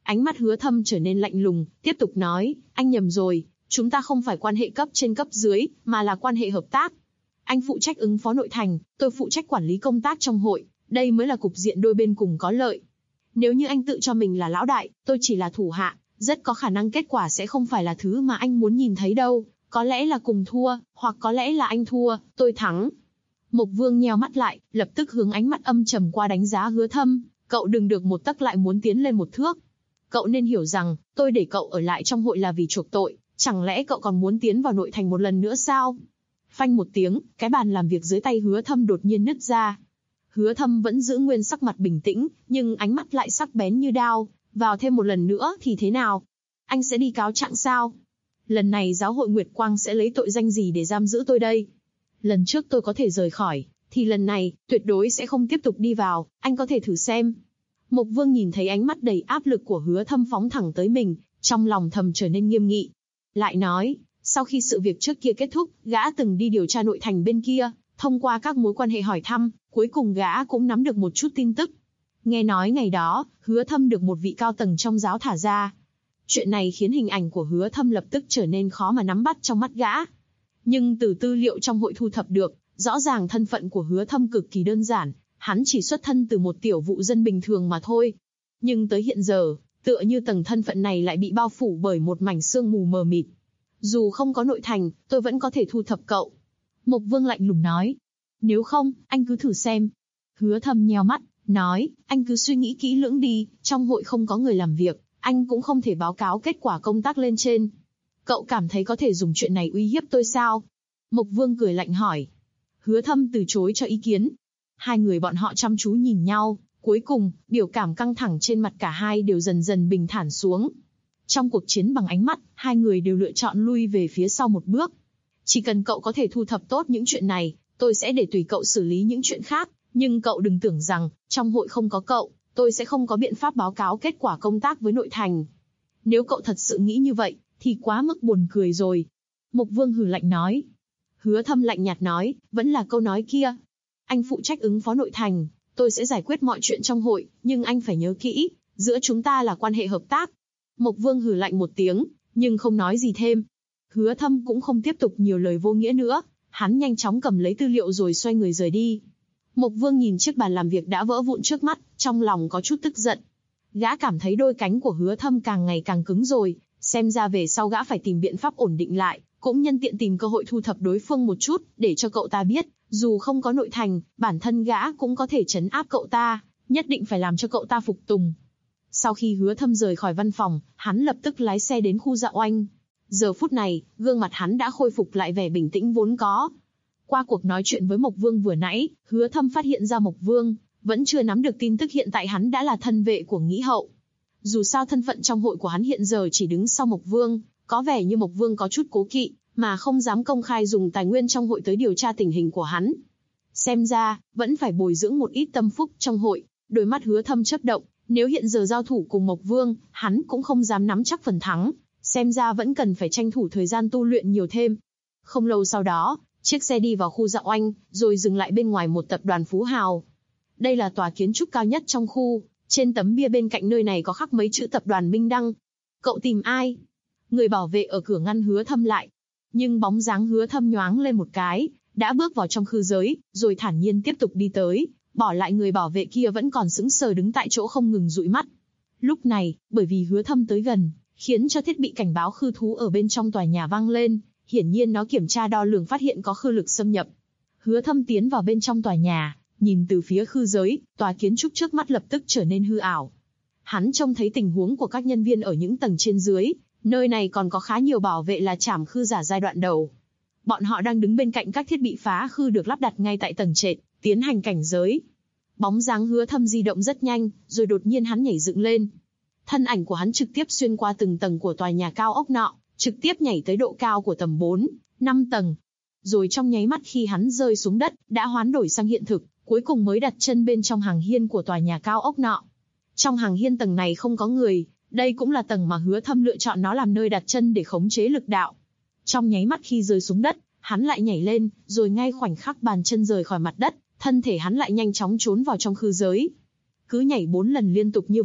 Ánh mắt Hứa Thâm trở nên lạnh lùng, tiếp tục nói, anh nhầm rồi, chúng ta không phải quan hệ cấp trên cấp dưới, mà là quan hệ hợp tác. Anh phụ trách ứng phó nội thành, tôi phụ trách quản lý công tác trong hội, đây mới là cục diện đôi bên cùng có lợi. Nếu như anh tự cho mình là lão đại, tôi chỉ là thủ hạ, rất có khả năng kết quả sẽ không phải là thứ mà anh muốn nhìn thấy đâu, có lẽ là cùng thua, hoặc có lẽ là anh thua, tôi thắng. Mộc Vương nheo mắt lại, lập tức hướng ánh mắt âm trầm qua đánh giá Hứa Thâm, cậu đừng được một tấc lại muốn tiến lên một thước. Cậu nên hiểu rằng, tôi để cậu ở lại trong hội là vì chuộc tội, chẳng lẽ cậu còn muốn tiến vào nội thành một lần nữa sao? Phanh một tiếng, cái bàn làm việc dưới tay Hứa Thâm đột nhiên nứt ra. Hứa Thâm vẫn giữ nguyên sắc mặt bình tĩnh, nhưng ánh mắt lại sắc bén như đao, vào thêm một lần nữa thì thế nào? Anh sẽ đi cáo trạng sao? Lần này giáo hội Nguyệt Quang sẽ lấy tội danh gì để giam giữ tôi đây? Lần trước tôi có thể rời khỏi, thì lần này, tuyệt đối sẽ không tiếp tục đi vào, anh có thể thử xem. Mộc Vương nhìn thấy ánh mắt đầy áp lực của Hứa Thâm phóng thẳng tới mình, trong lòng thầm trở nên nghiêm nghị. Lại nói, sau khi sự việc trước kia kết thúc, gã từng đi điều tra nội thành bên kia, thông qua các mối quan hệ hỏi thăm, cuối cùng gã cũng nắm được một chút tin tức. Nghe nói ngày đó, Hứa Thâm được một vị cao tầng trong giáo thả ra. Chuyện này khiến hình ảnh của Hứa Thâm lập tức trở nên khó mà nắm bắt trong mắt gã. Nhưng từ tư liệu trong hội thu thập được, rõ ràng thân phận của Hứa Thâm cực kỳ đơn giản, hắn chỉ xuất thân từ một tiểu vụ dân bình thường mà thôi. Nhưng tới hiện giờ, tựa như tầng thân phận này lại bị bao phủ bởi một mảnh sương mù mờ mịt. Dù không có nội thành, tôi vẫn có thể thu thập cậu. Mộc Vương lạnh lùng nói. Nếu không, anh cứ thử xem. Hứa Thâm nheo mắt, nói, anh cứ suy nghĩ kỹ lưỡng đi, trong hội không có người làm việc, anh cũng không thể báo cáo kết quả công tác lên trên. Cậu cảm thấy có thể dùng chuyện này uy hiếp tôi sao? Mộc Vương cười lạnh hỏi. Hứa Thâm từ chối cho ý kiến. Hai người bọn họ chăm chú nhìn nhau, cuối cùng, biểu cảm căng thẳng trên mặt cả hai đều dần dần bình thản xuống. Trong cuộc chiến bằng ánh mắt, hai người đều lựa chọn lui về phía sau một bước. Chỉ cần cậu có thể thu thập tốt những chuyện này, tôi sẽ để tùy cậu xử lý những chuyện khác, nhưng cậu đừng tưởng rằng, trong hội không có cậu, tôi sẽ không có biện pháp báo cáo kết quả công tác với nội thành. Nếu cậu thật sự nghĩ như vậy, thì quá mức buồn cười rồi. Mộc Vương hừ lạnh nói. Hứa Thâm lạnh nhạt nói, vẫn là câu nói kia. Anh phụ trách ứng phó nội thành, tôi sẽ giải quyết mọi chuyện trong hội, nhưng anh phải nhớ kỹ, giữa chúng ta là quan hệ hợp tác. Mộc Vương hừ lạnh một tiếng, nhưng không nói gì thêm. Hứa Thâm cũng không tiếp tục nhiều lời vô nghĩa nữa, hắn nhanh chóng cầm lấy tư liệu rồi xoay người rời đi. Mộc Vương nhìn chiếc bàn làm việc đã vỡ vụn trước mắt, trong lòng có chút tức giận. Gã cảm thấy đôi cánh của Hứa Thâm càng ngày càng cứng rồi, xem ra về sau gã phải tìm biện pháp ổn định lại, cũng nhân tiện tìm cơ hội thu thập đối phương một chút, để cho cậu ta biết, dù không có nội thành, bản thân gã cũng có thể trấn áp cậu ta, nhất định phải làm cho cậu ta phục tùng. Sau khi Hứa Thâm rời khỏi văn phòng, hắn lập tức lái xe đến khu Dạ Oanh. Giờ phút này, gương mặt hắn đã khôi phục lại vẻ bình tĩnh vốn có. Qua cuộc nói chuyện với Mộc Vương vừa nãy, Hứa Thâm phát hiện ra Mộc Vương vẫn chưa nắm được tin tức hiện tại hắn đã là thân vệ của Nghĩ Hậu. Dù sao thân phận trong hội của hắn hiện giờ chỉ đứng sau Mộc Vương, có vẻ như Mộc Vương có chút cố kỵ, mà không dám công khai dùng tài nguyên trong hội tới điều tra tình hình của hắn. Xem ra, vẫn phải bồi dưỡng một ít tâm phúc trong hội. Đôi mắt Hứa Thâm chớp động, nếu hiện giờ giao thủ cùng Mộc Vương, hắn cũng không dám nắm chắc phần thắng. Xem ra vẫn cần phải tranh thủ thời gian tu luyện nhiều thêm. Không lâu sau đó, chiếc xe đi vào khu Dạ Oanh, rồi dừng lại bên ngoài một tập đoàn phú hào. Đây là tòa kiến trúc cao nhất trong khu, trên tấm bia bên cạnh nơi này có khắc mấy chữ tập đoàn Minh Đăng. Cậu tìm ai? Người bảo vệ ở cửa ngăn Hứa Thâm lại. Nhưng bóng dáng Hứa Thâm nhoáng lên một cái, đã bước vào trong khư giới, rồi thản nhiên tiếp tục đi tới, bỏ lại người bảo vệ kia vẫn còn sững sờ đứng tại chỗ không ngừng dụi mắt. Lúc này, bởi vì Hứa Thâm tới gần, khiến cho thiết bị cảnh báo khư thú ở bên trong tòa nhà vang lên, hiển nhiên nó kiểm tra đo lường phát hiện có khư lực xâm nhập. Hứa Thâm tiến vào bên trong tòa nhà, nhìn từ phía khư giới, tòa kiến trúc trước mắt lập tức trở nên hư ảo. Hắn trông thấy tình huống của các nhân viên ở những tầng trên dưới, nơi này còn có khá nhiều bảo vệ là trảm khư giả giai đoạn đầu. Bọn họ đang đứng bên cạnh các thiết bị phá khư được lắp đặt ngay tại tầng trệt, tiến hành cảnh giới. Bóng dáng Hứa Thâm di động rất nhanh, rồi đột nhiên hắn nhảy dựng lên. Thân ảnh của hắn trực tiếp xuyên qua từng tầng của tòa nhà cao ốc nọ, trực tiếp nhảy tới độ cao của tầm 4, 5 tầng. Rồi trong nháy mắt khi hắn rơi xuống đất, đã hoán đổi sang hiện thực, cuối cùng mới đặt chân bên trong hàng hiên của tòa nhà cao ốc nọ. Trong hàng hiên tầng này không có người, đây cũng là tầng mà Hứa Thâm lựa chọn nó làm nơi đặt chân để khống chế lực đạo. Trong nháy mắt khi rơi xuống đất, hắn lại nhảy lên, rồi ngay khoảnh khắc bàn chân rời khỏi mặt đất, thân thể hắn lại nhanh chóng trốn vào trong khư giới. Cứ nhảy 4 lần liên tục như vậy,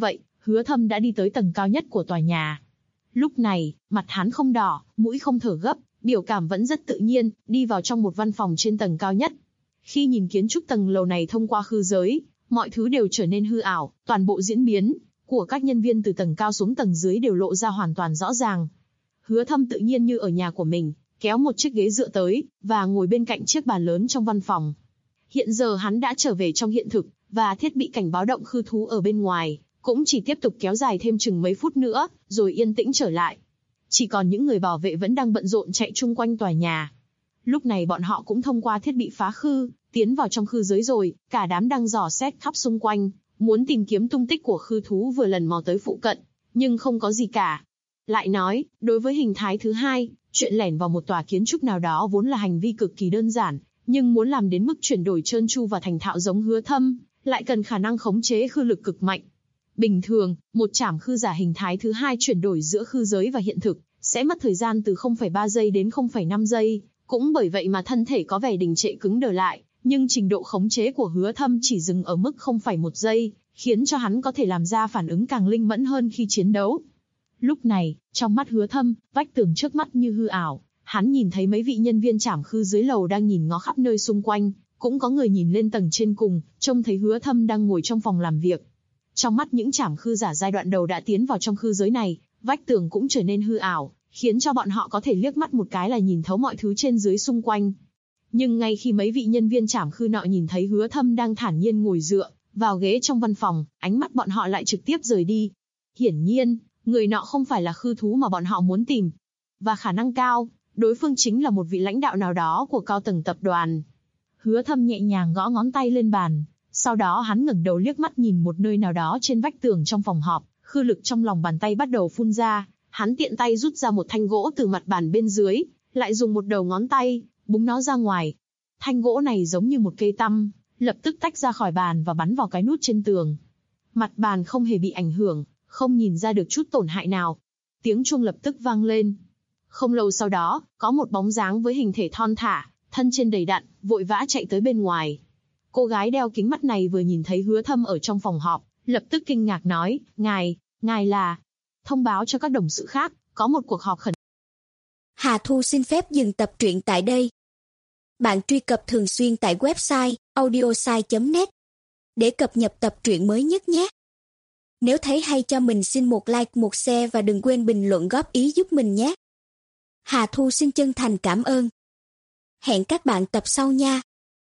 Hứa Thâm đã đi tới tầng cao nhất của tòa nhà. Lúc này, mặt hắn không đỏ, mũi không thở gấp, biểu cảm vẫn rất tự nhiên, đi vào trong một văn phòng trên tầng cao nhất. Khi nhìn kiến trúc tầng lầu này thông qua khư giới, mọi thứ đều trở nên hư ảo, toàn bộ diễn biến của các nhân viên từ tầng cao xuống tầng dưới đều lộ ra hoàn toàn rõ ràng. Hứa Thâm tự nhiên như ở nhà của mình, kéo một chiếc ghế dựa tới, và ngồi bên cạnh chiếc bàn lớn trong văn phòng. Hiện giờ hắn đã trở về trong hiện thực, và thiết bị cảnh báo động khư thú ở bên ngoài cũng chỉ tiếp tục kéo dài thêm chừng mấy phút nữa, rồi yên tĩnh trở lại. Chỉ còn những người bảo vệ vẫn đang bận rộn chạy chung quanh tòa nhà. Lúc này bọn họ cũng thông qua thiết bị phá khư, tiến vào trong khư giới rồi, cả đám đang dò xét khắp xung quanh, muốn tìm kiếm tung tích của khư thú vừa lần mò tới phụ cận, nhưng không có gì cả. Lại nói, đối với hình thái thứ hai, chuyện lẻn vào một tòa kiến trúc nào đó vốn là hành vi cực kỳ đơn giản, nhưng muốn làm đến mức chuyển đổi trơn tru và thành thạo giống Hứa Thâm, lại cần khả năng khống chế khư lực cực mạnh. Bình thường, một trảm khư giả hình thái thứ hai chuyển đổi giữa khư giới và hiện thực, sẽ mất thời gian từ 0,3 giây đến 0,5 giây, cũng bởi vậy mà thân thể có vẻ đình trệ cứng đờ lại, nhưng trình độ khống chế của Hứa Thâm chỉ dừng ở mức 0,1 giây, khiến cho hắn có thể làm ra phản ứng càng linh mẫn hơn khi chiến đấu. Lúc này, trong mắt Hứa Thâm, vách tường trước mắt như hư ảo, hắn nhìn thấy mấy vị nhân viên trảm khư dưới lầu đang nhìn ngó khắp nơi xung quanh, cũng có người nhìn lên tầng trên cùng, trông thấy Hứa Thâm đang ngồi trong phòng làm việc. Trong mắt những trảm khư giả giai đoạn đầu đã tiến vào trong khư giới này, vách tường cũng trở nên hư ảo, khiến cho bọn họ có thể liếc mắt một cái là nhìn thấu mọi thứ trên dưới xung quanh. Nhưng ngay khi mấy vị nhân viên trảm khư nọ nhìn thấy Hứa Thâm đang thản nhiên ngồi dựa vào ghế trong văn phòng, ánh mắt bọn họ lại trực tiếp rời đi. Hiển nhiên, người nọ không phải là khư thú mà bọn họ muốn tìm. Và khả năng cao, đối phương chính là một vị lãnh đạo nào đó của cao tầng tập đoàn. Hứa Thâm nhẹ nhàng gõ ngón tay lên bàn, sau đó hắn ngẩng đầu liếc mắt nhìn một nơi nào đó trên vách tường trong phòng họp, khư lực trong lòng bàn tay bắt đầu phun ra, hắn tiện tay rút ra một thanh gỗ từ mặt bàn bên dưới, lại dùng một đầu ngón tay búng nó ra ngoài. Thanh gỗ này giống như một cây tăm, lập tức tách ra khỏi bàn và bắn vào cái nút trên tường. Mặt bàn không hề bị ảnh hưởng, không nhìn ra được chút tổn hại nào. Tiếng chuông lập tức vang lên. Không lâu sau đó, có một bóng dáng với hình thể thon thả, thân trên đầy đặn, vội vã chạy tới bên ngoài. Cô gái đeo kính mắt này vừa nhìn thấy Hứa Thâm ở trong phòng họp, lập tức kinh ngạc nói, ngài là... Thông báo cho các đồng sự khác, có một cuộc họp khẩn. Hà Thu xin phép dừng tập truyện tại đây. Bạn truy cập thường xuyên tại website audiosai.net để cập nhật tập truyện mới nhất nhé. Nếu thấy hay cho mình xin một like, một share và đừng quên bình luận góp ý giúp mình nhé. Hà Thu xin chân thành cảm ơn. Hẹn các bạn tập sau nha.